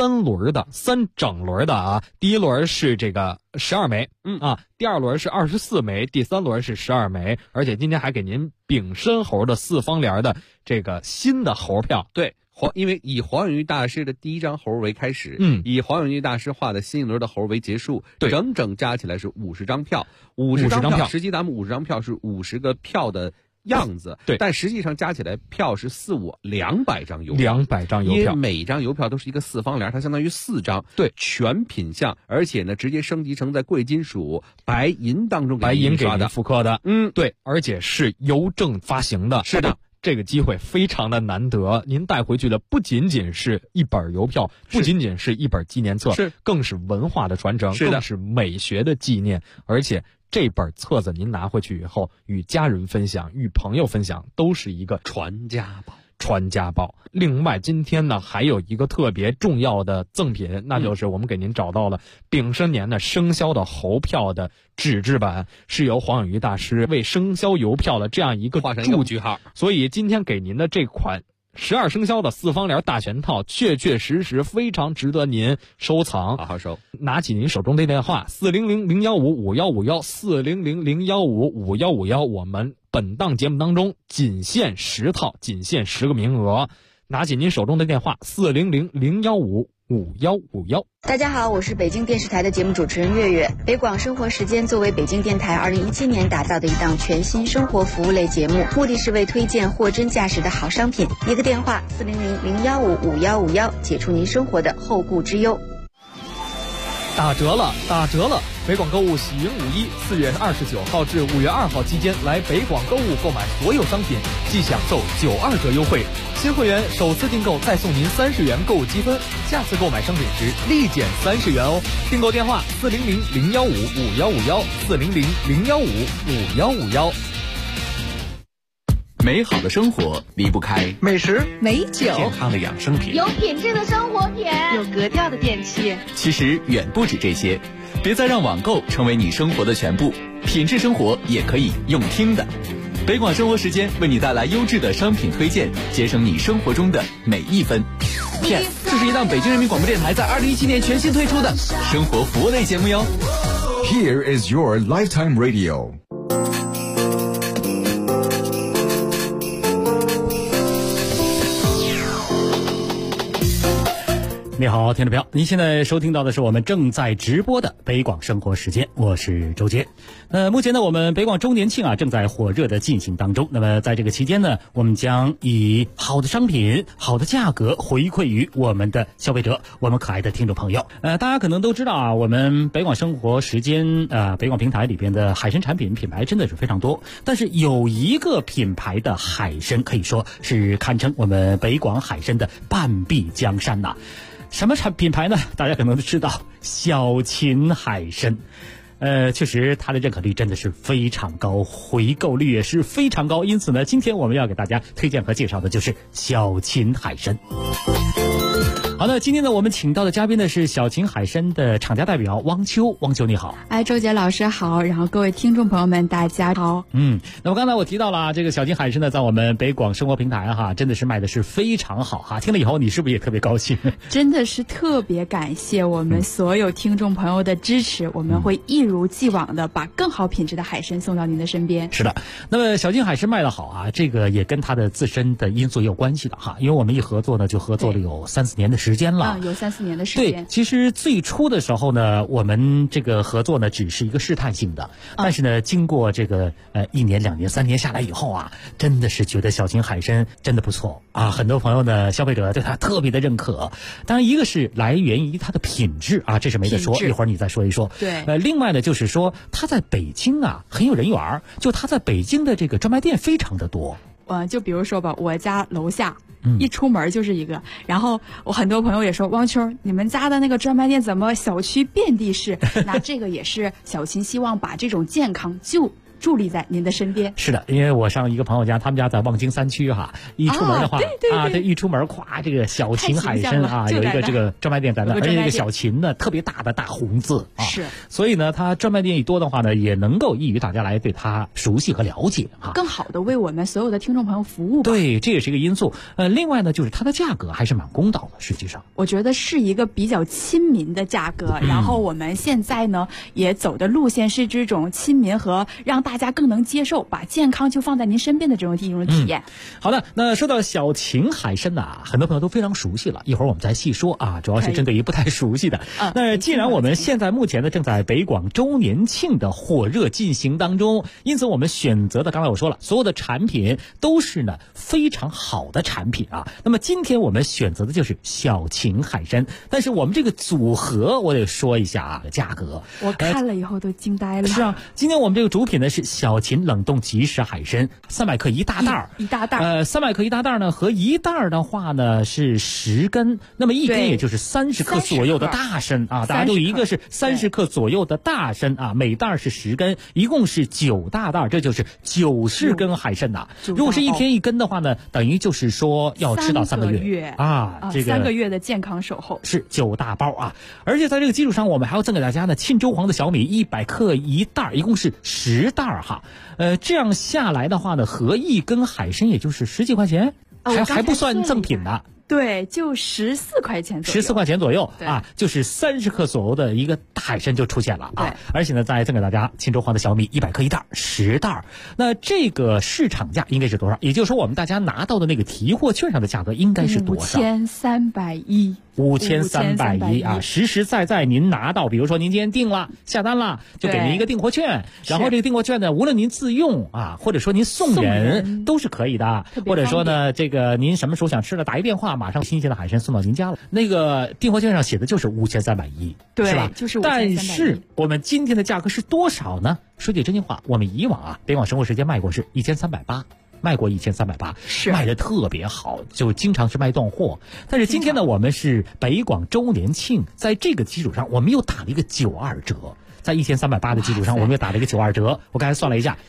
3整轮的啊。第一轮是这个12枚，第二轮是24枚，第三轮是12枚，而且今天还给您丙申猴的四方联的这个新的猴票。 对。因为以黄永玉大师的第一张猴为开始，以黄永玉大师画的新一轮的猴为结束，整整加起来是50张票，50张票。实际咱们50张票是50个票的样子， 对， 但实际上加起来票是200张邮票 ，200张邮票， 因为每张邮票都是一个四方联，它相当于4张， 对， 全品相，而且呢直接升级成在贵金属白银当中白银给您复刻的，对，而且是邮政发行的， 是的。 这个机会非常的难得，您带回去的不仅仅是一本邮票，不仅仅是一本纪念册，更是文化的传承，更是美学的纪念。而且这本册子您拿回去以后，与家人分享，与朋友分享，都是一个传家宝。另外今天呢还有一个特别重要的赠品，那就是我们给您找到了丙申年的生肖的猴票的纸质版，是由黄永玉大师为生肖邮票的这样一个画上一个句号。 所以今天给您的这款 12生肖的4方联大全套，确确实实非常值得您收藏， 好好收。 拿起您手中的电话400-015-5151，400-015-5151，我们本档节目当中仅限10套，仅限10个名额。拿起您手中的电话400-015-5151。 大家好，我是北京电视台的节目主持人月月。北广生活时间作为北京电台2017年打造的一档全新生活服务类节目，目的是为推荐货真价实的好商品。一个电话400-015-5151，解除您生活的后顾之忧。 打折了，打折了！北广购物喜迎5·1，4月29号至5月2号期间来北广购物购买所有商品，即享受92折优惠。新会员首次订购再送您30元购物积分，下次购买商品时立减30元哦。订购电话400-015-5151，400-015-5151。 美好的生活离不开美食、 美酒、 健康的养生品， 有品质的生活品， 有格调的电器。 其实远不止这些，别再让网购成为你生活的全部，品质生活也可以用听的。北广生活时间为你带来优质的商品推荐，节省你生活中的每一分。片，这是一档北京人民广播电台在2017年全新推出的生活服务类节目哟。 Here is your lifetime radio。 你好，听众朋友，您现在收听到的是我们正在直播的北广生活时间，我是周杰。目前呢，我们北广周年庆啊正在火热的进行当中。那么在这个期间呢，我们将以好的商品、好的价格回馈于我们的消费者，我们可爱的听众朋友。大家可能都知道啊，我们北广生活时间北广平台里边的海参产品品牌真的是非常多，但是有一个品牌的海参可以说是堪称我们北广海参的半壁江山呐。什么品牌呢？大家可能都知道，小秦海参。确实它的认可率真的是非常高，回购率也是非常高，因此呢，今天我们要给大家推荐和介绍的就是小秦海参。好的，今天呢，我们请到的嘉宾呢是小秦海参的厂家代表汪秋。汪秋你好。 周杰老师好，然后各位听众朋友们大家好。 那么刚才我提到了这个小秦海参呢，在我们北广生活平台哈，真的是卖的是非常好哈。听了以后你是不是也特别高兴？ 真的是特别感谢我们所有听众朋友的支持，我们会一如既往的把更好品质的海参送到您的身边。 是的，那么小秦海参卖得好啊，这个也跟它的自身的因素也有关系的哈，因为我们一合作呢就合作了有3-4年的时间了。 有3-4年的时间。 对，其实最初的时候呢，我们这个合作呢只是一个试探性的，但是呢，经过这个1年、2年、3年下来以后啊，真的是觉得小秦海参真的不错啊，很多朋友呢，消费者对它特别的认可。当然，一个是来源于它的品质啊，这是没得说，一会儿你再说一说。 对。 另外呢，就是说它在北京啊很有人缘，就它在北京的这个专卖店非常的多。 就比如说吧，我家楼下一出门就是一个，然后我很多朋友也说，汪秋，你们家的那个专卖店怎么小区遍地是？那这个也是小秦希望把这种健康就伫立在您的身边。 是的，因为我上一个朋友家，他们家在望京3区哈，一出门的话对， 一出门咵，这个小秦海参啊，有一个这个专卖店在那，而且这个小秦呢特别大的大红字啊， 是， 所以呢，它专卖店一多的话呢，也能够益于大家来对它熟悉和了解啊， 更好的为我们所有的听众朋友服务吧。 对，这也是一个因素。另外呢，就是它的价格还是蛮公道的，实际上我觉得是一个比较亲民的价格。然后我们现在呢也走的路线是这种亲民和让大家更能接受，把健康就放在您身边的这种体验。 好的，那说到小秦海参呐，很多朋友都非常熟悉了，一会儿我们再细说啊，主要是针对于不太熟悉的。那既然我们现在目前呢正在北广周年庆的火热进行当中，因此我们选择的，刚才我说了，所有的产品都是呢非常好的产品啊。那么今天我们选择的就是小秦海参，但是我们这个组合我得说一下啊，价格我看了以后都惊呆了。 是啊，今天我们这个主品呢是小秦冷冻即食海参，300克一大袋儿， 一大袋儿 ，300克一大袋儿呢，和一袋儿的话呢是10根，那么一根也就是30克左右的大参啊，大家都一个是30克左右的大参啊，每袋儿是10根，一共是9大袋儿，这就是90根海参呐。如果是一天1根的话呢，等于就是说要吃到3个月啊，这个 3个月的健康守候是9大包啊，而且在这个基础上，我们还要赠给大家呢沁州黄的小米100克一袋儿，一共是10袋儿哈。这样下来的话呢，合一根海参也就是10几块钱。 还不算赠品呢。 对，就14块钱左右 ，14块钱左右啊，就是30克左右的一个大海参就出现了啊！而且呢，再赠给大家秦州黄的小米100克一袋，10袋。那这个市场价应该是多少？也就是说，我们大家拿到的那个提货券上的价格应该是多少 ？5310。 5310啊，实实在在您拿到，比如说您今天订了下单了，就给您一个订货券，然后这个订货券呢，无论您自用啊，或者说您送人都是可以的，或者说呢，这个您什么时候想吃了，打一电话，马上新鲜的海参送到您家了。那个订货券上写的就是5310， 对， 是吧？ 就是5310。 但是我们今天的价格是多少呢？说句真心话，我们以往啊，北广生活时间卖过是1380。卖过1380，是卖的特别好，就经常是卖断货。但是今天呢，我们是北广周年庆，在这个基础上，我们又打了一个92折，在1380的基础上，我们又打了一个92折。我刚才算了一下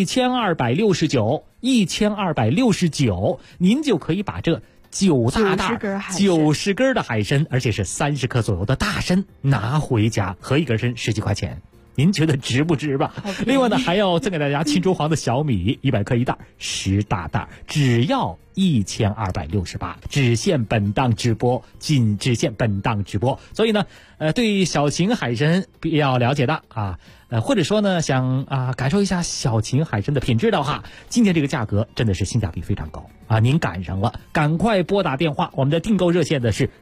，1269，您就可以把这9大袋90根的海参，而且是30克左右的大参拿回家，合一根参10几块钱。您觉得值不值吧？另外呢，还要赠给大家秦州黄的小米100克一袋，10大袋，只要1268，只限本档直播，只限本档直播。所以呢，对小秦海参比较了解的啊，或者说呢想感受一下小秦海参的品质的话，今天这个价格真的是性价比非常高啊！您赶上了，赶快拨打电话，我们的订购热线的是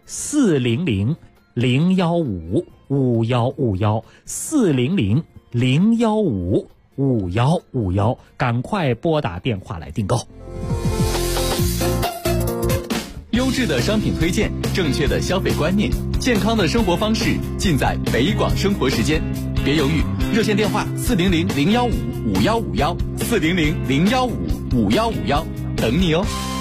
400-015-5151，400-015-5151，赶快拨打电话来订购。 优质的商品推荐，正确的消费观念，健康的生活方式，尽在北广生活时间。别犹豫，热线电话400-015-5151，400-015-5151，等你哦。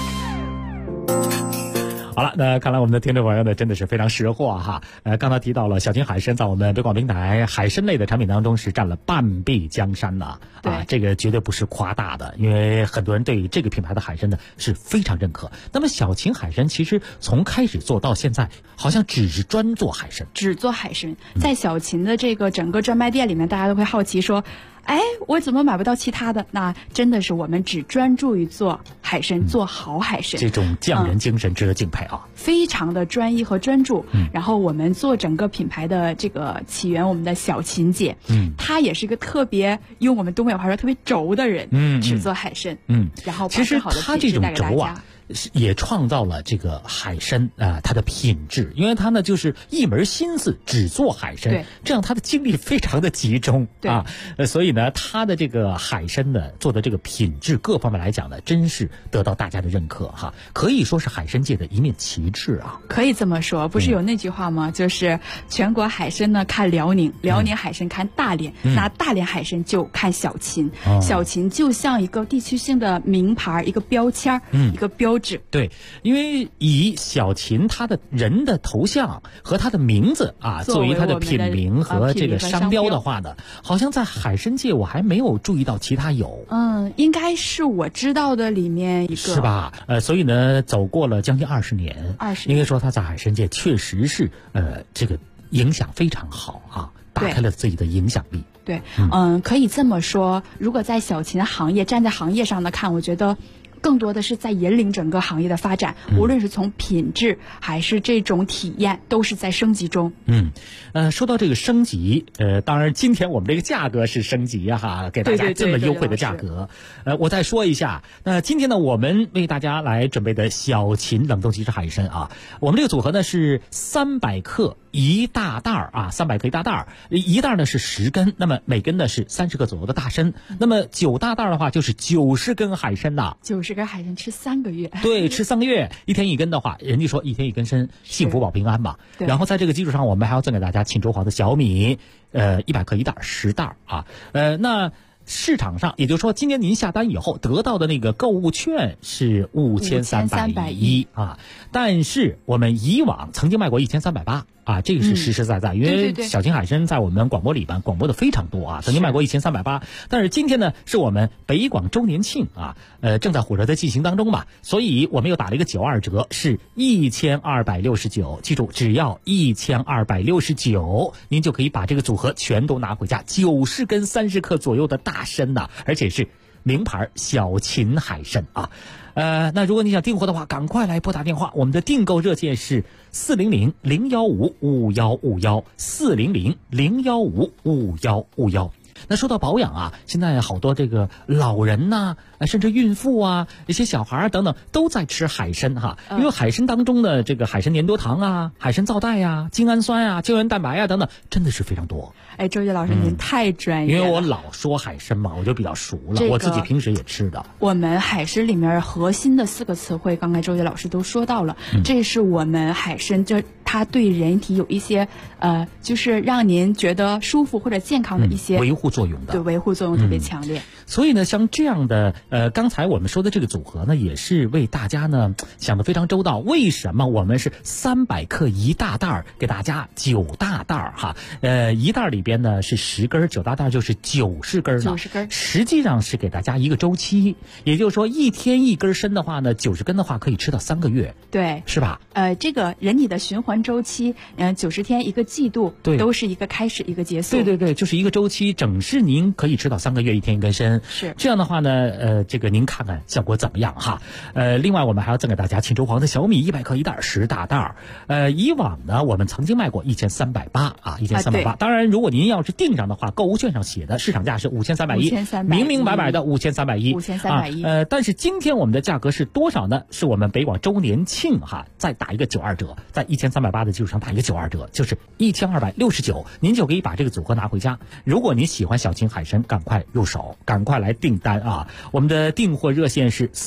好了，那看来我们的听众朋友呢真的是非常识货哈。刚才提到了小秦海参在我们北广平台海参类的产品当中是占了半壁江山的啊，这个绝对不是夸大的，因为很多人对这个品牌的海参呢是非常认可。那么小秦海参其实从开始做到现在，好像只是专做海参， 只做海参。在小秦的这个整个专卖店里面，大家都会好奇说，哎，我怎么买不到其他的？那真的是我们只专注于做海参，做好海参。 这种匠人精神值得敬佩啊！ 非常的专一和专注。然后我们做整个品牌的这个起源，我们的小秦姐，她也是一个特别用我们东北话说特别轴的人，只做海参。然后其实她这种轴啊，也创造了这个海参它的品质，因为他呢就是一门心思只做海参，这样他的精力非常的集中啊，所以呢他的这个海参呢做的这个品质各方面来讲呢，真是得到大家的认可哈，可以说是海参界的一面旗帜啊。 可以这么说，不是有那句话吗？就是全国海参呢看辽宁，辽宁海参看大连，那大连海参就看小秦，小秦就像一个地区性的名牌，一个标签，一个标。 对，因为以小秦他的人的头像和他的名字啊作为他的品名和这个商标的话呢，好像在海参界我还没有注意到其他有。 应该是我知道的里面一个， 是吧？所以呢，走过了将近20年，应该说他在海参界确实是这个影响非常好啊，打开了自己的影响力。 对，可以这么说，如果在小秦行业站在行业上的看，我觉得更多的是在引领整个行业的发展，无论是从品质还是这种体验，都是在升级中。 说到这个升级，当然今天我们这个价格是升级哈，给大家这么优惠的价格。我再说一下，那今天呢，我们为大家来准备的小秦冷冻即食海参啊，我们这个组合呢是300克一大袋啊，300克一大袋，一袋呢是10根，那么每根呢是30克左右的大参，那么9大袋的话就是90根海参的。 90根海参吃3个月， 对，吃3个月，1天1根的话，人家说1天1根参，幸福保平安嘛。然后在这个基础上，我们还要赠给大家秦州黄的小米，100克一袋，10袋啊。那市场上，也就是说，今年您下单以后得到的那个购物券是5310啊，但是我们以往曾经卖过1380。啊，这个是实实在在，因为小秦海参在我们广播里边广播的非常多啊，曾经卖过1380，但是今天呢是我们北广周年庆啊，正在火热的进行当中嘛，所以我们又打了一个92折，是1269，记住只要1269，您就可以把这个组合全都拿回家，90根30克左右的大参呐，而且是名牌小秦海参啊。那如果你想订货的话，赶快来拨打电话，我们的订购热线是400-015-5151，400-015-5151。那说到保养啊，现在好多这个老人呐、甚至孕妇啊，一些小孩等等都在吃海参哈，因为海参当中的这个海参粘多糖啊、海参皂苷呀、精氨酸啊、胶原蛋白啊等等，真的是非常多。 哎，周杰老师您太专业了， 因为我老说海参嘛，我就比较熟了，我自己平时也吃的。 我们海参里面核心的4个词汇，刚才周杰老师都说到了，这是我们海参就它对人体有一些就是让您觉得舒服或者健康的一些维护作用的， 对，维护作用特别强烈。 所以呢，像这样的刚才我们说的这个组合呢，也是为大家呢想得非常周到。为什么我们是300克1大袋给大家9大袋哈？一袋里边呢是10根，9大袋就是90根呢。90根，实际上是给大家一个周期，也就是说1天1根参的话呢，90根的话可以吃到3个月， 对， 是吧？ 这个人体的循环周期，90天1个季度，对，都是一个开始一个结束。 对对对，就是一个周期，整是您可以吃到3个月，1天1根参。 是这样的话呢，这个您看看效果怎么样哈？另外我们还要赠给大家庆州黄的小米100克1袋10大袋。以往呢我们曾经卖过1380啊，1380。当然，如果您要是订上的话，购物券上写的市场价是5310，明明白白的5310。但是今天我们的价格是多少呢？是我们北广周年庆哈，再打一个92折，在1380的基础上打一个92折，就是1269，您就可以把这个组合拿回家。如果您喜欢小秦海参，赶快入手，赶快来订单啊！我们的订货热线是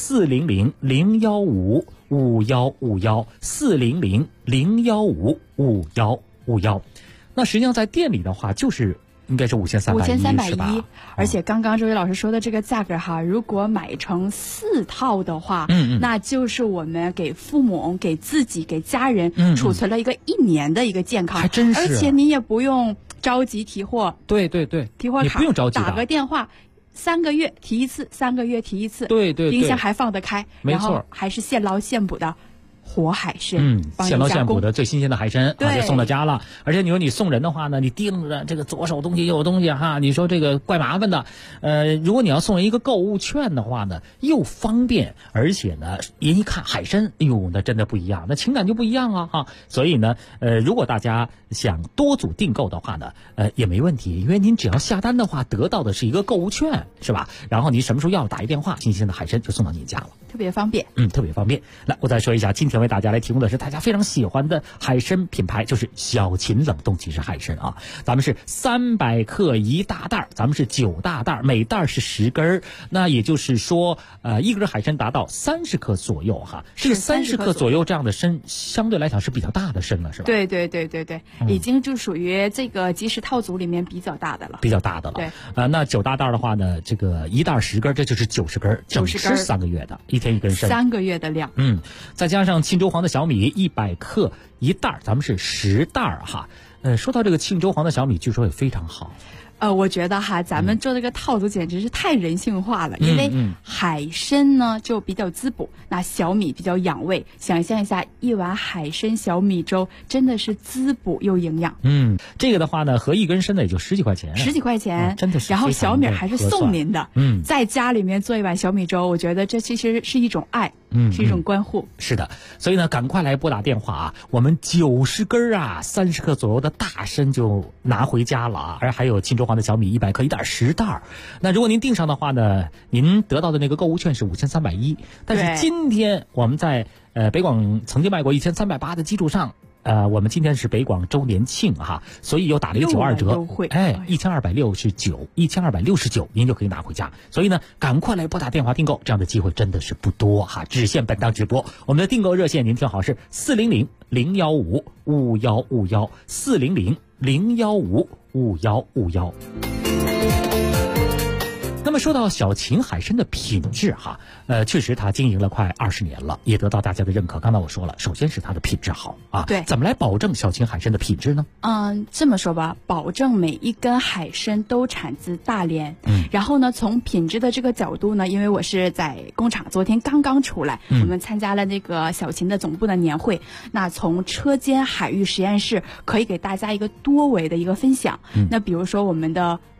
400-015-5151，400-015-5151。那实际上在店里的话，就是应该是5310是吧？ 而且刚刚周伟老师说的这个价格哈，如果买成4套的话，那就是我们给父母、给自己、给家人储存了一个1年的一个健康， 还真是。 而且你也不用着急提货， 对， 提货卡你不用着急， 打个电话。3个月提一次，3个月提一次， 对， 冰箱还放得开， 没错， 然后还是现捞现捕的活海参， 现捞现捕的最新鲜的海参啊，就送到家了。而且你说你送人的话呢，你盯着这个左手东西右手东西哈，你说这个怪麻烦的。如果你要送人一个购物券的话呢，又方便，而且呢，人一看海参，哎呦，那真的不一样，那情感就不一样啊哈。所以呢，如果大家想多组订购的话呢，也没问题，因为您只要下单的话，得到的是一个购物券，是吧？然后你什么时候要打一电话，新鲜的海参就送到您家了， 特别方便。 特别方便。来，我再说一下，今天为大家来提供的是大家非常喜欢的海参品牌，就是小秦冷冻即食海参啊。咱们是300克1大袋，咱们是9大袋，每袋是10根，那也就是说，一根海参达到30克左右哈。这个30克左右这样的参，相对来讲是比较大的参了，是吧？ 对，已经就属于这个即食套组里面比较大的了。 对，那9大袋的话呢，这个1袋10根，这就是90根，整吃3个月的，1天1根参 ，3个月的量。 再加上庆州黄的小米100克1袋，咱们是10袋哈。说到这个庆州黄的小米，据说也非常好。 我觉得哈，咱们做这个套组简直是太人性化了，因为海参呢就比较滋补，那小米比较养胃。想象一下，一碗海参小米粥真的是滋补又营养。 这个的话呢，合1根参呢也就10几块钱 ，10几块钱， 真的是。 然后小米还是送您的，在家里面做一碗小米粥，我觉得这其实是一种爱。是一种关护。 是的，所以呢，赶快来拨打电话啊！我们90根啊，30克左右的大参就拿回家了啊！而还有庆州黄的小米100克1袋10袋。那如果您订上的话呢，您得到的那个购物券是5310。但是今天我们在北广曾经卖过1380的基础上。我们今天是北广周年庆哈，所以又打了一个92折，1269，您就可以拿回家。所以呢，赶快来拨打电话订购，这样的机会真的是不多哈，只限本档直播。我们的订购热线您听好是400-015-5151，400-015-5151。那么说到小秦海参的品质哈，确实它经营了快20年了，也得到大家的认可。刚才我说了，首先是它的品质好啊。 对， 怎么来保证小秦海参的品质呢？ 这么说吧，保证每一根海参都产自大连。然后呢，从品质的这个角度呢，因为我是在工厂，昨天刚刚出来，我们参加了那个小秦的总部的年会。那从车间海域实验室可以给大家一个多维的一个分享。那比如说我们的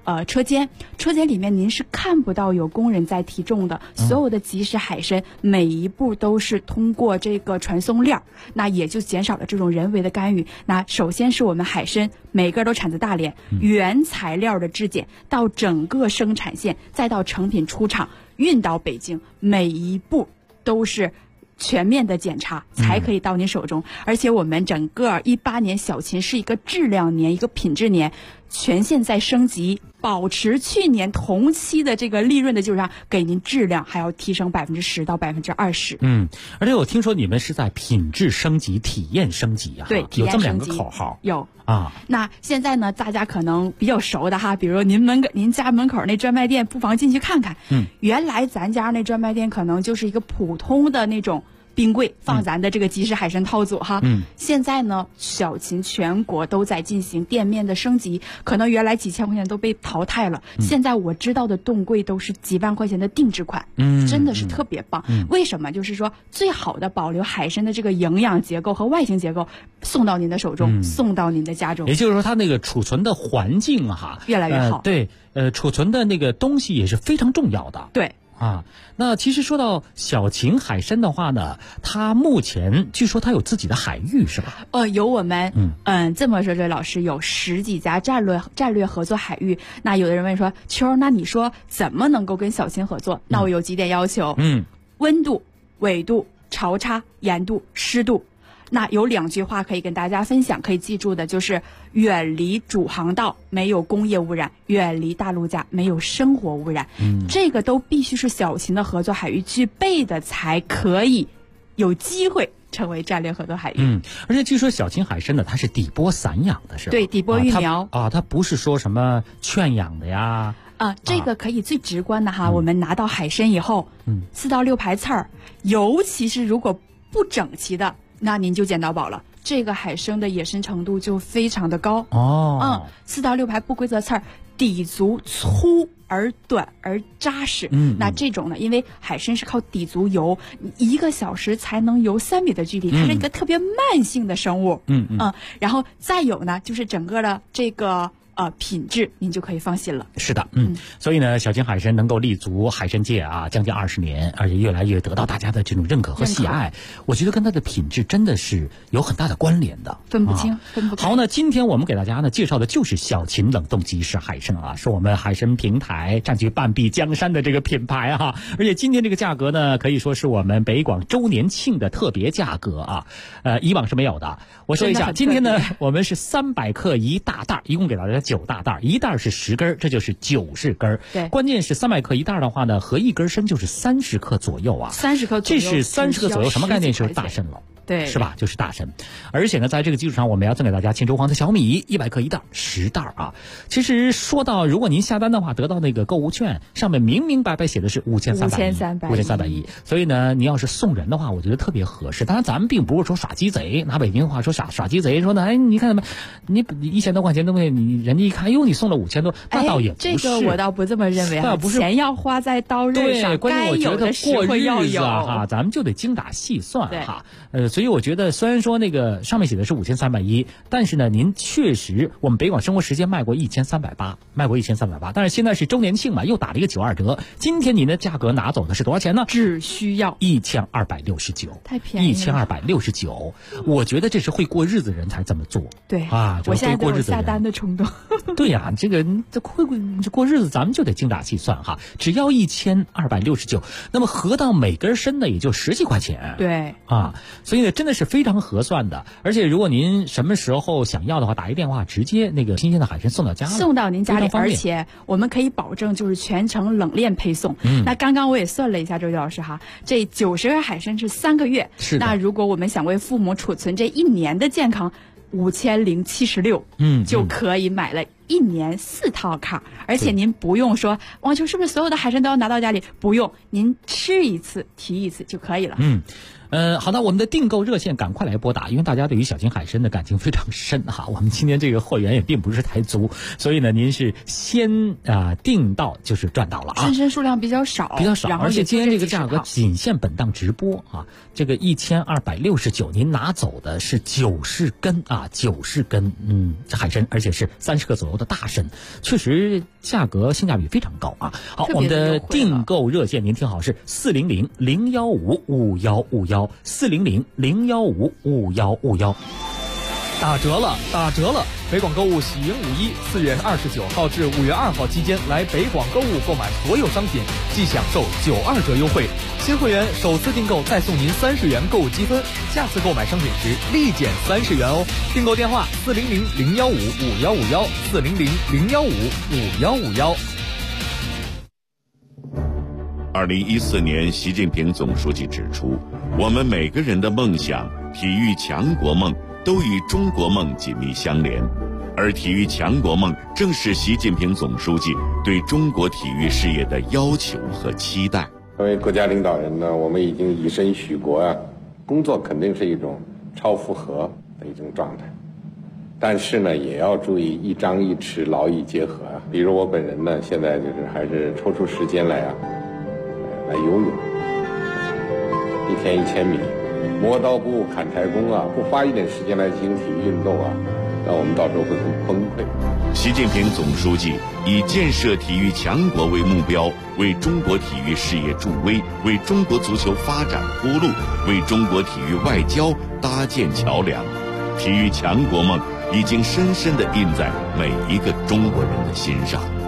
车间里面您是看不到有工人在提重的，所有的即食海参每一步都是通过这个传送链，那也就减少了这种人为的干预。那首先是我们海参每个都产自大连，原材料的质检到整个生产线，再到成品出厂运到北京，每一步都是全面的检查才可以到您手中。而且我们整个18年小秦是一个质量年，一个品质年，全线在升级，保持去年同期的这个利润的基础上，给您质量还要提升10%到20%。 而且我听说你们是在品质升级、体验升级啊， 对，体验升级有这么2个口号。 有啊， 那现在呢，大家可能比较熟的哈，比如您家门口那专卖店，不妨进去看看。原来咱家那专卖店可能就是一个普通的那种冰柜，放咱的这个即食海参套组哈。现在呢，小秦全国都在进行店面的升级，可能原来几千块钱都被淘汰了，现在我知道的冻柜都是几万块钱的定制款，真的是特别棒。为什么？就是说最好的保留海参的这个营养结构和外形结构，送到您的手中，送到您的家中。 也就是说，它那个储存的环境哈， 越来越好。 对，储存的那个东西也是非常重要的。 对。 那其实说到小秦海参的话呢，它目前据说它有自己的海域是吧？ 有我们这么说，这位老师有10几家战略合作海域。那有的人问说，秋，那你说怎么能够跟小秦合作？那我有几点要求，温度、纬度、潮差、盐度、湿度。那有2句话可以跟大家分享，可以记住的就是远离主航道，没有工业污染；远离大陆架，没有生活污染。这个都必须是小秦的合作海域具备的，才可以有机会成为战略合作海域。 而且据说小秦海参呢，它是底波散养的，是吧？ 对，底波育苗它不是说什么圈养的呀。 这个可以最直观的哈，我们拿到海参以后，4到6排刺儿，尤其是如果不整齐的，那您就捡到宝了。这个海参的野生程度就非常的高。4到6排不规则刺儿，底足粗而短而扎实。那这种呢，因为海参是靠底足游，1个小时才能游3米的距离，它是一个特别慢性的生物。然后再有呢，就是整个的这个品质您就可以放心了。 是的，所以呢，小秦海参能够立足海参界啊将近20年，而且越来越得到大家的这种认可和喜爱，我觉得跟它的品质真的是有很大的关联的， 分不清，分不开。 好，那今天我们给大家呢介绍的就是小秦冷冻即食海参啊，是我们海参平台占据半壁江山的这个品牌哈，而且今天这个价格呢，可以说是我们北广周年庆的特别价格啊，以往是没有的。我说一下，今天呢，我们是300克1大袋，一共给大家9大袋，一袋是10根，这就是90根。 对， 关键是300克1袋的话呢，合1根参就是30克左右啊。 30克左右， 这是30克左右，什么概念？就是大参了。 对， 是吧？就是大参，而且呢，在这个基础上，我们要赠给大家青州黄的小米100克1袋，10袋啊。其实说到，如果您下单的话，得到那个购物券，上面明明白白写的是5310，所以呢，你要是送人的话，我觉得特别合适。当然，咱们并不是说耍鸡贼，拿北京话说耍鸡贼，说呢，哎，你看你1000多块钱东西，你人家一看，哎呦，你送了5000多，那倒也不是。 这个我倒不这么认为啊，钱要花在刀刃上， 关键我觉得过日子啊哈，咱们就得精打细算哈。所以我觉得，虽然说那个上面写的是5310，但是呢，您确实我们北广生活时间卖过1380，但是现在是周年庆嘛，又打了一个92折。今天您的价格拿走的是多少钱呢？ 只需要 1269， 太便宜了 ，1269。我觉得这是会过日子人才这么做。 对啊， 我现在都有下单的冲动。 对呀，这会过日子，咱们就得精打细算哈。只要1269，那么合到每根参呢，也就10几块钱。 对啊。所以呢，真的是非常合算的。而且，如果您什么时候想要的话，打一电话，直接那个新鲜的海参送到家了， 送到您家里，而且我们可以保证就是全程冷链配送。那刚刚我也算了一下，周宇老师哈，这90根海参是3个月。 是的。 那如果我们想为父母储存这1年的健康，5076，就可以买了1年4套卡，而且您不用说王秋是不是所有的海参都要拿到家里，不用，您吃一次提一次就可以了。 好的，我们的订购热线赶快来拨打，因为大家对于小金海参的感情非常深哈。我们今天这个货源也并不是太足，所以呢，您是先订到就是赚到了啊。 参参数量比较少， 而且今天这个价格仅限本档直播啊。这个1269，您拿走的是90根啊，90根海参，而且是30克左右的大参，确实价格性价比非常高啊。好，我们的订购热线您听好是400-015-5151，400-015-5151。 打折了！北广购物喜迎5·1，4月29号至5月2号期间来北广购物购买所有商品，即享受92折优惠。新会员首次订购再送您30元购物积分，下次购买商品时立减30元哦。订购电话400-015-5151，400-015-5151。 2014年，习近平总书记指出，我们每个人的梦想、体育强国梦都与中国梦紧密相连，而体育强国梦正是习近平总书记对中国体育事业的要求和期待。 作为国家领导人呢，我们已经以身许国啊，工作肯定是一种超负荷的一种状态，但是呢，也要注意一张一弛，劳逸结合啊。比如我本人呢，现在就是还是抽出时间来游泳，一天1000米，磨刀不误砍柴工啊，不花一点时间来进行体育运动啊，那我们到时候会很崩溃。 习近平总书记以建设体育强国为目标，为中国体育事业助威，为中国足球发展铺路，为中国体育外交搭建桥梁。体育强国梦已经深深地印在每一个中国人的心上。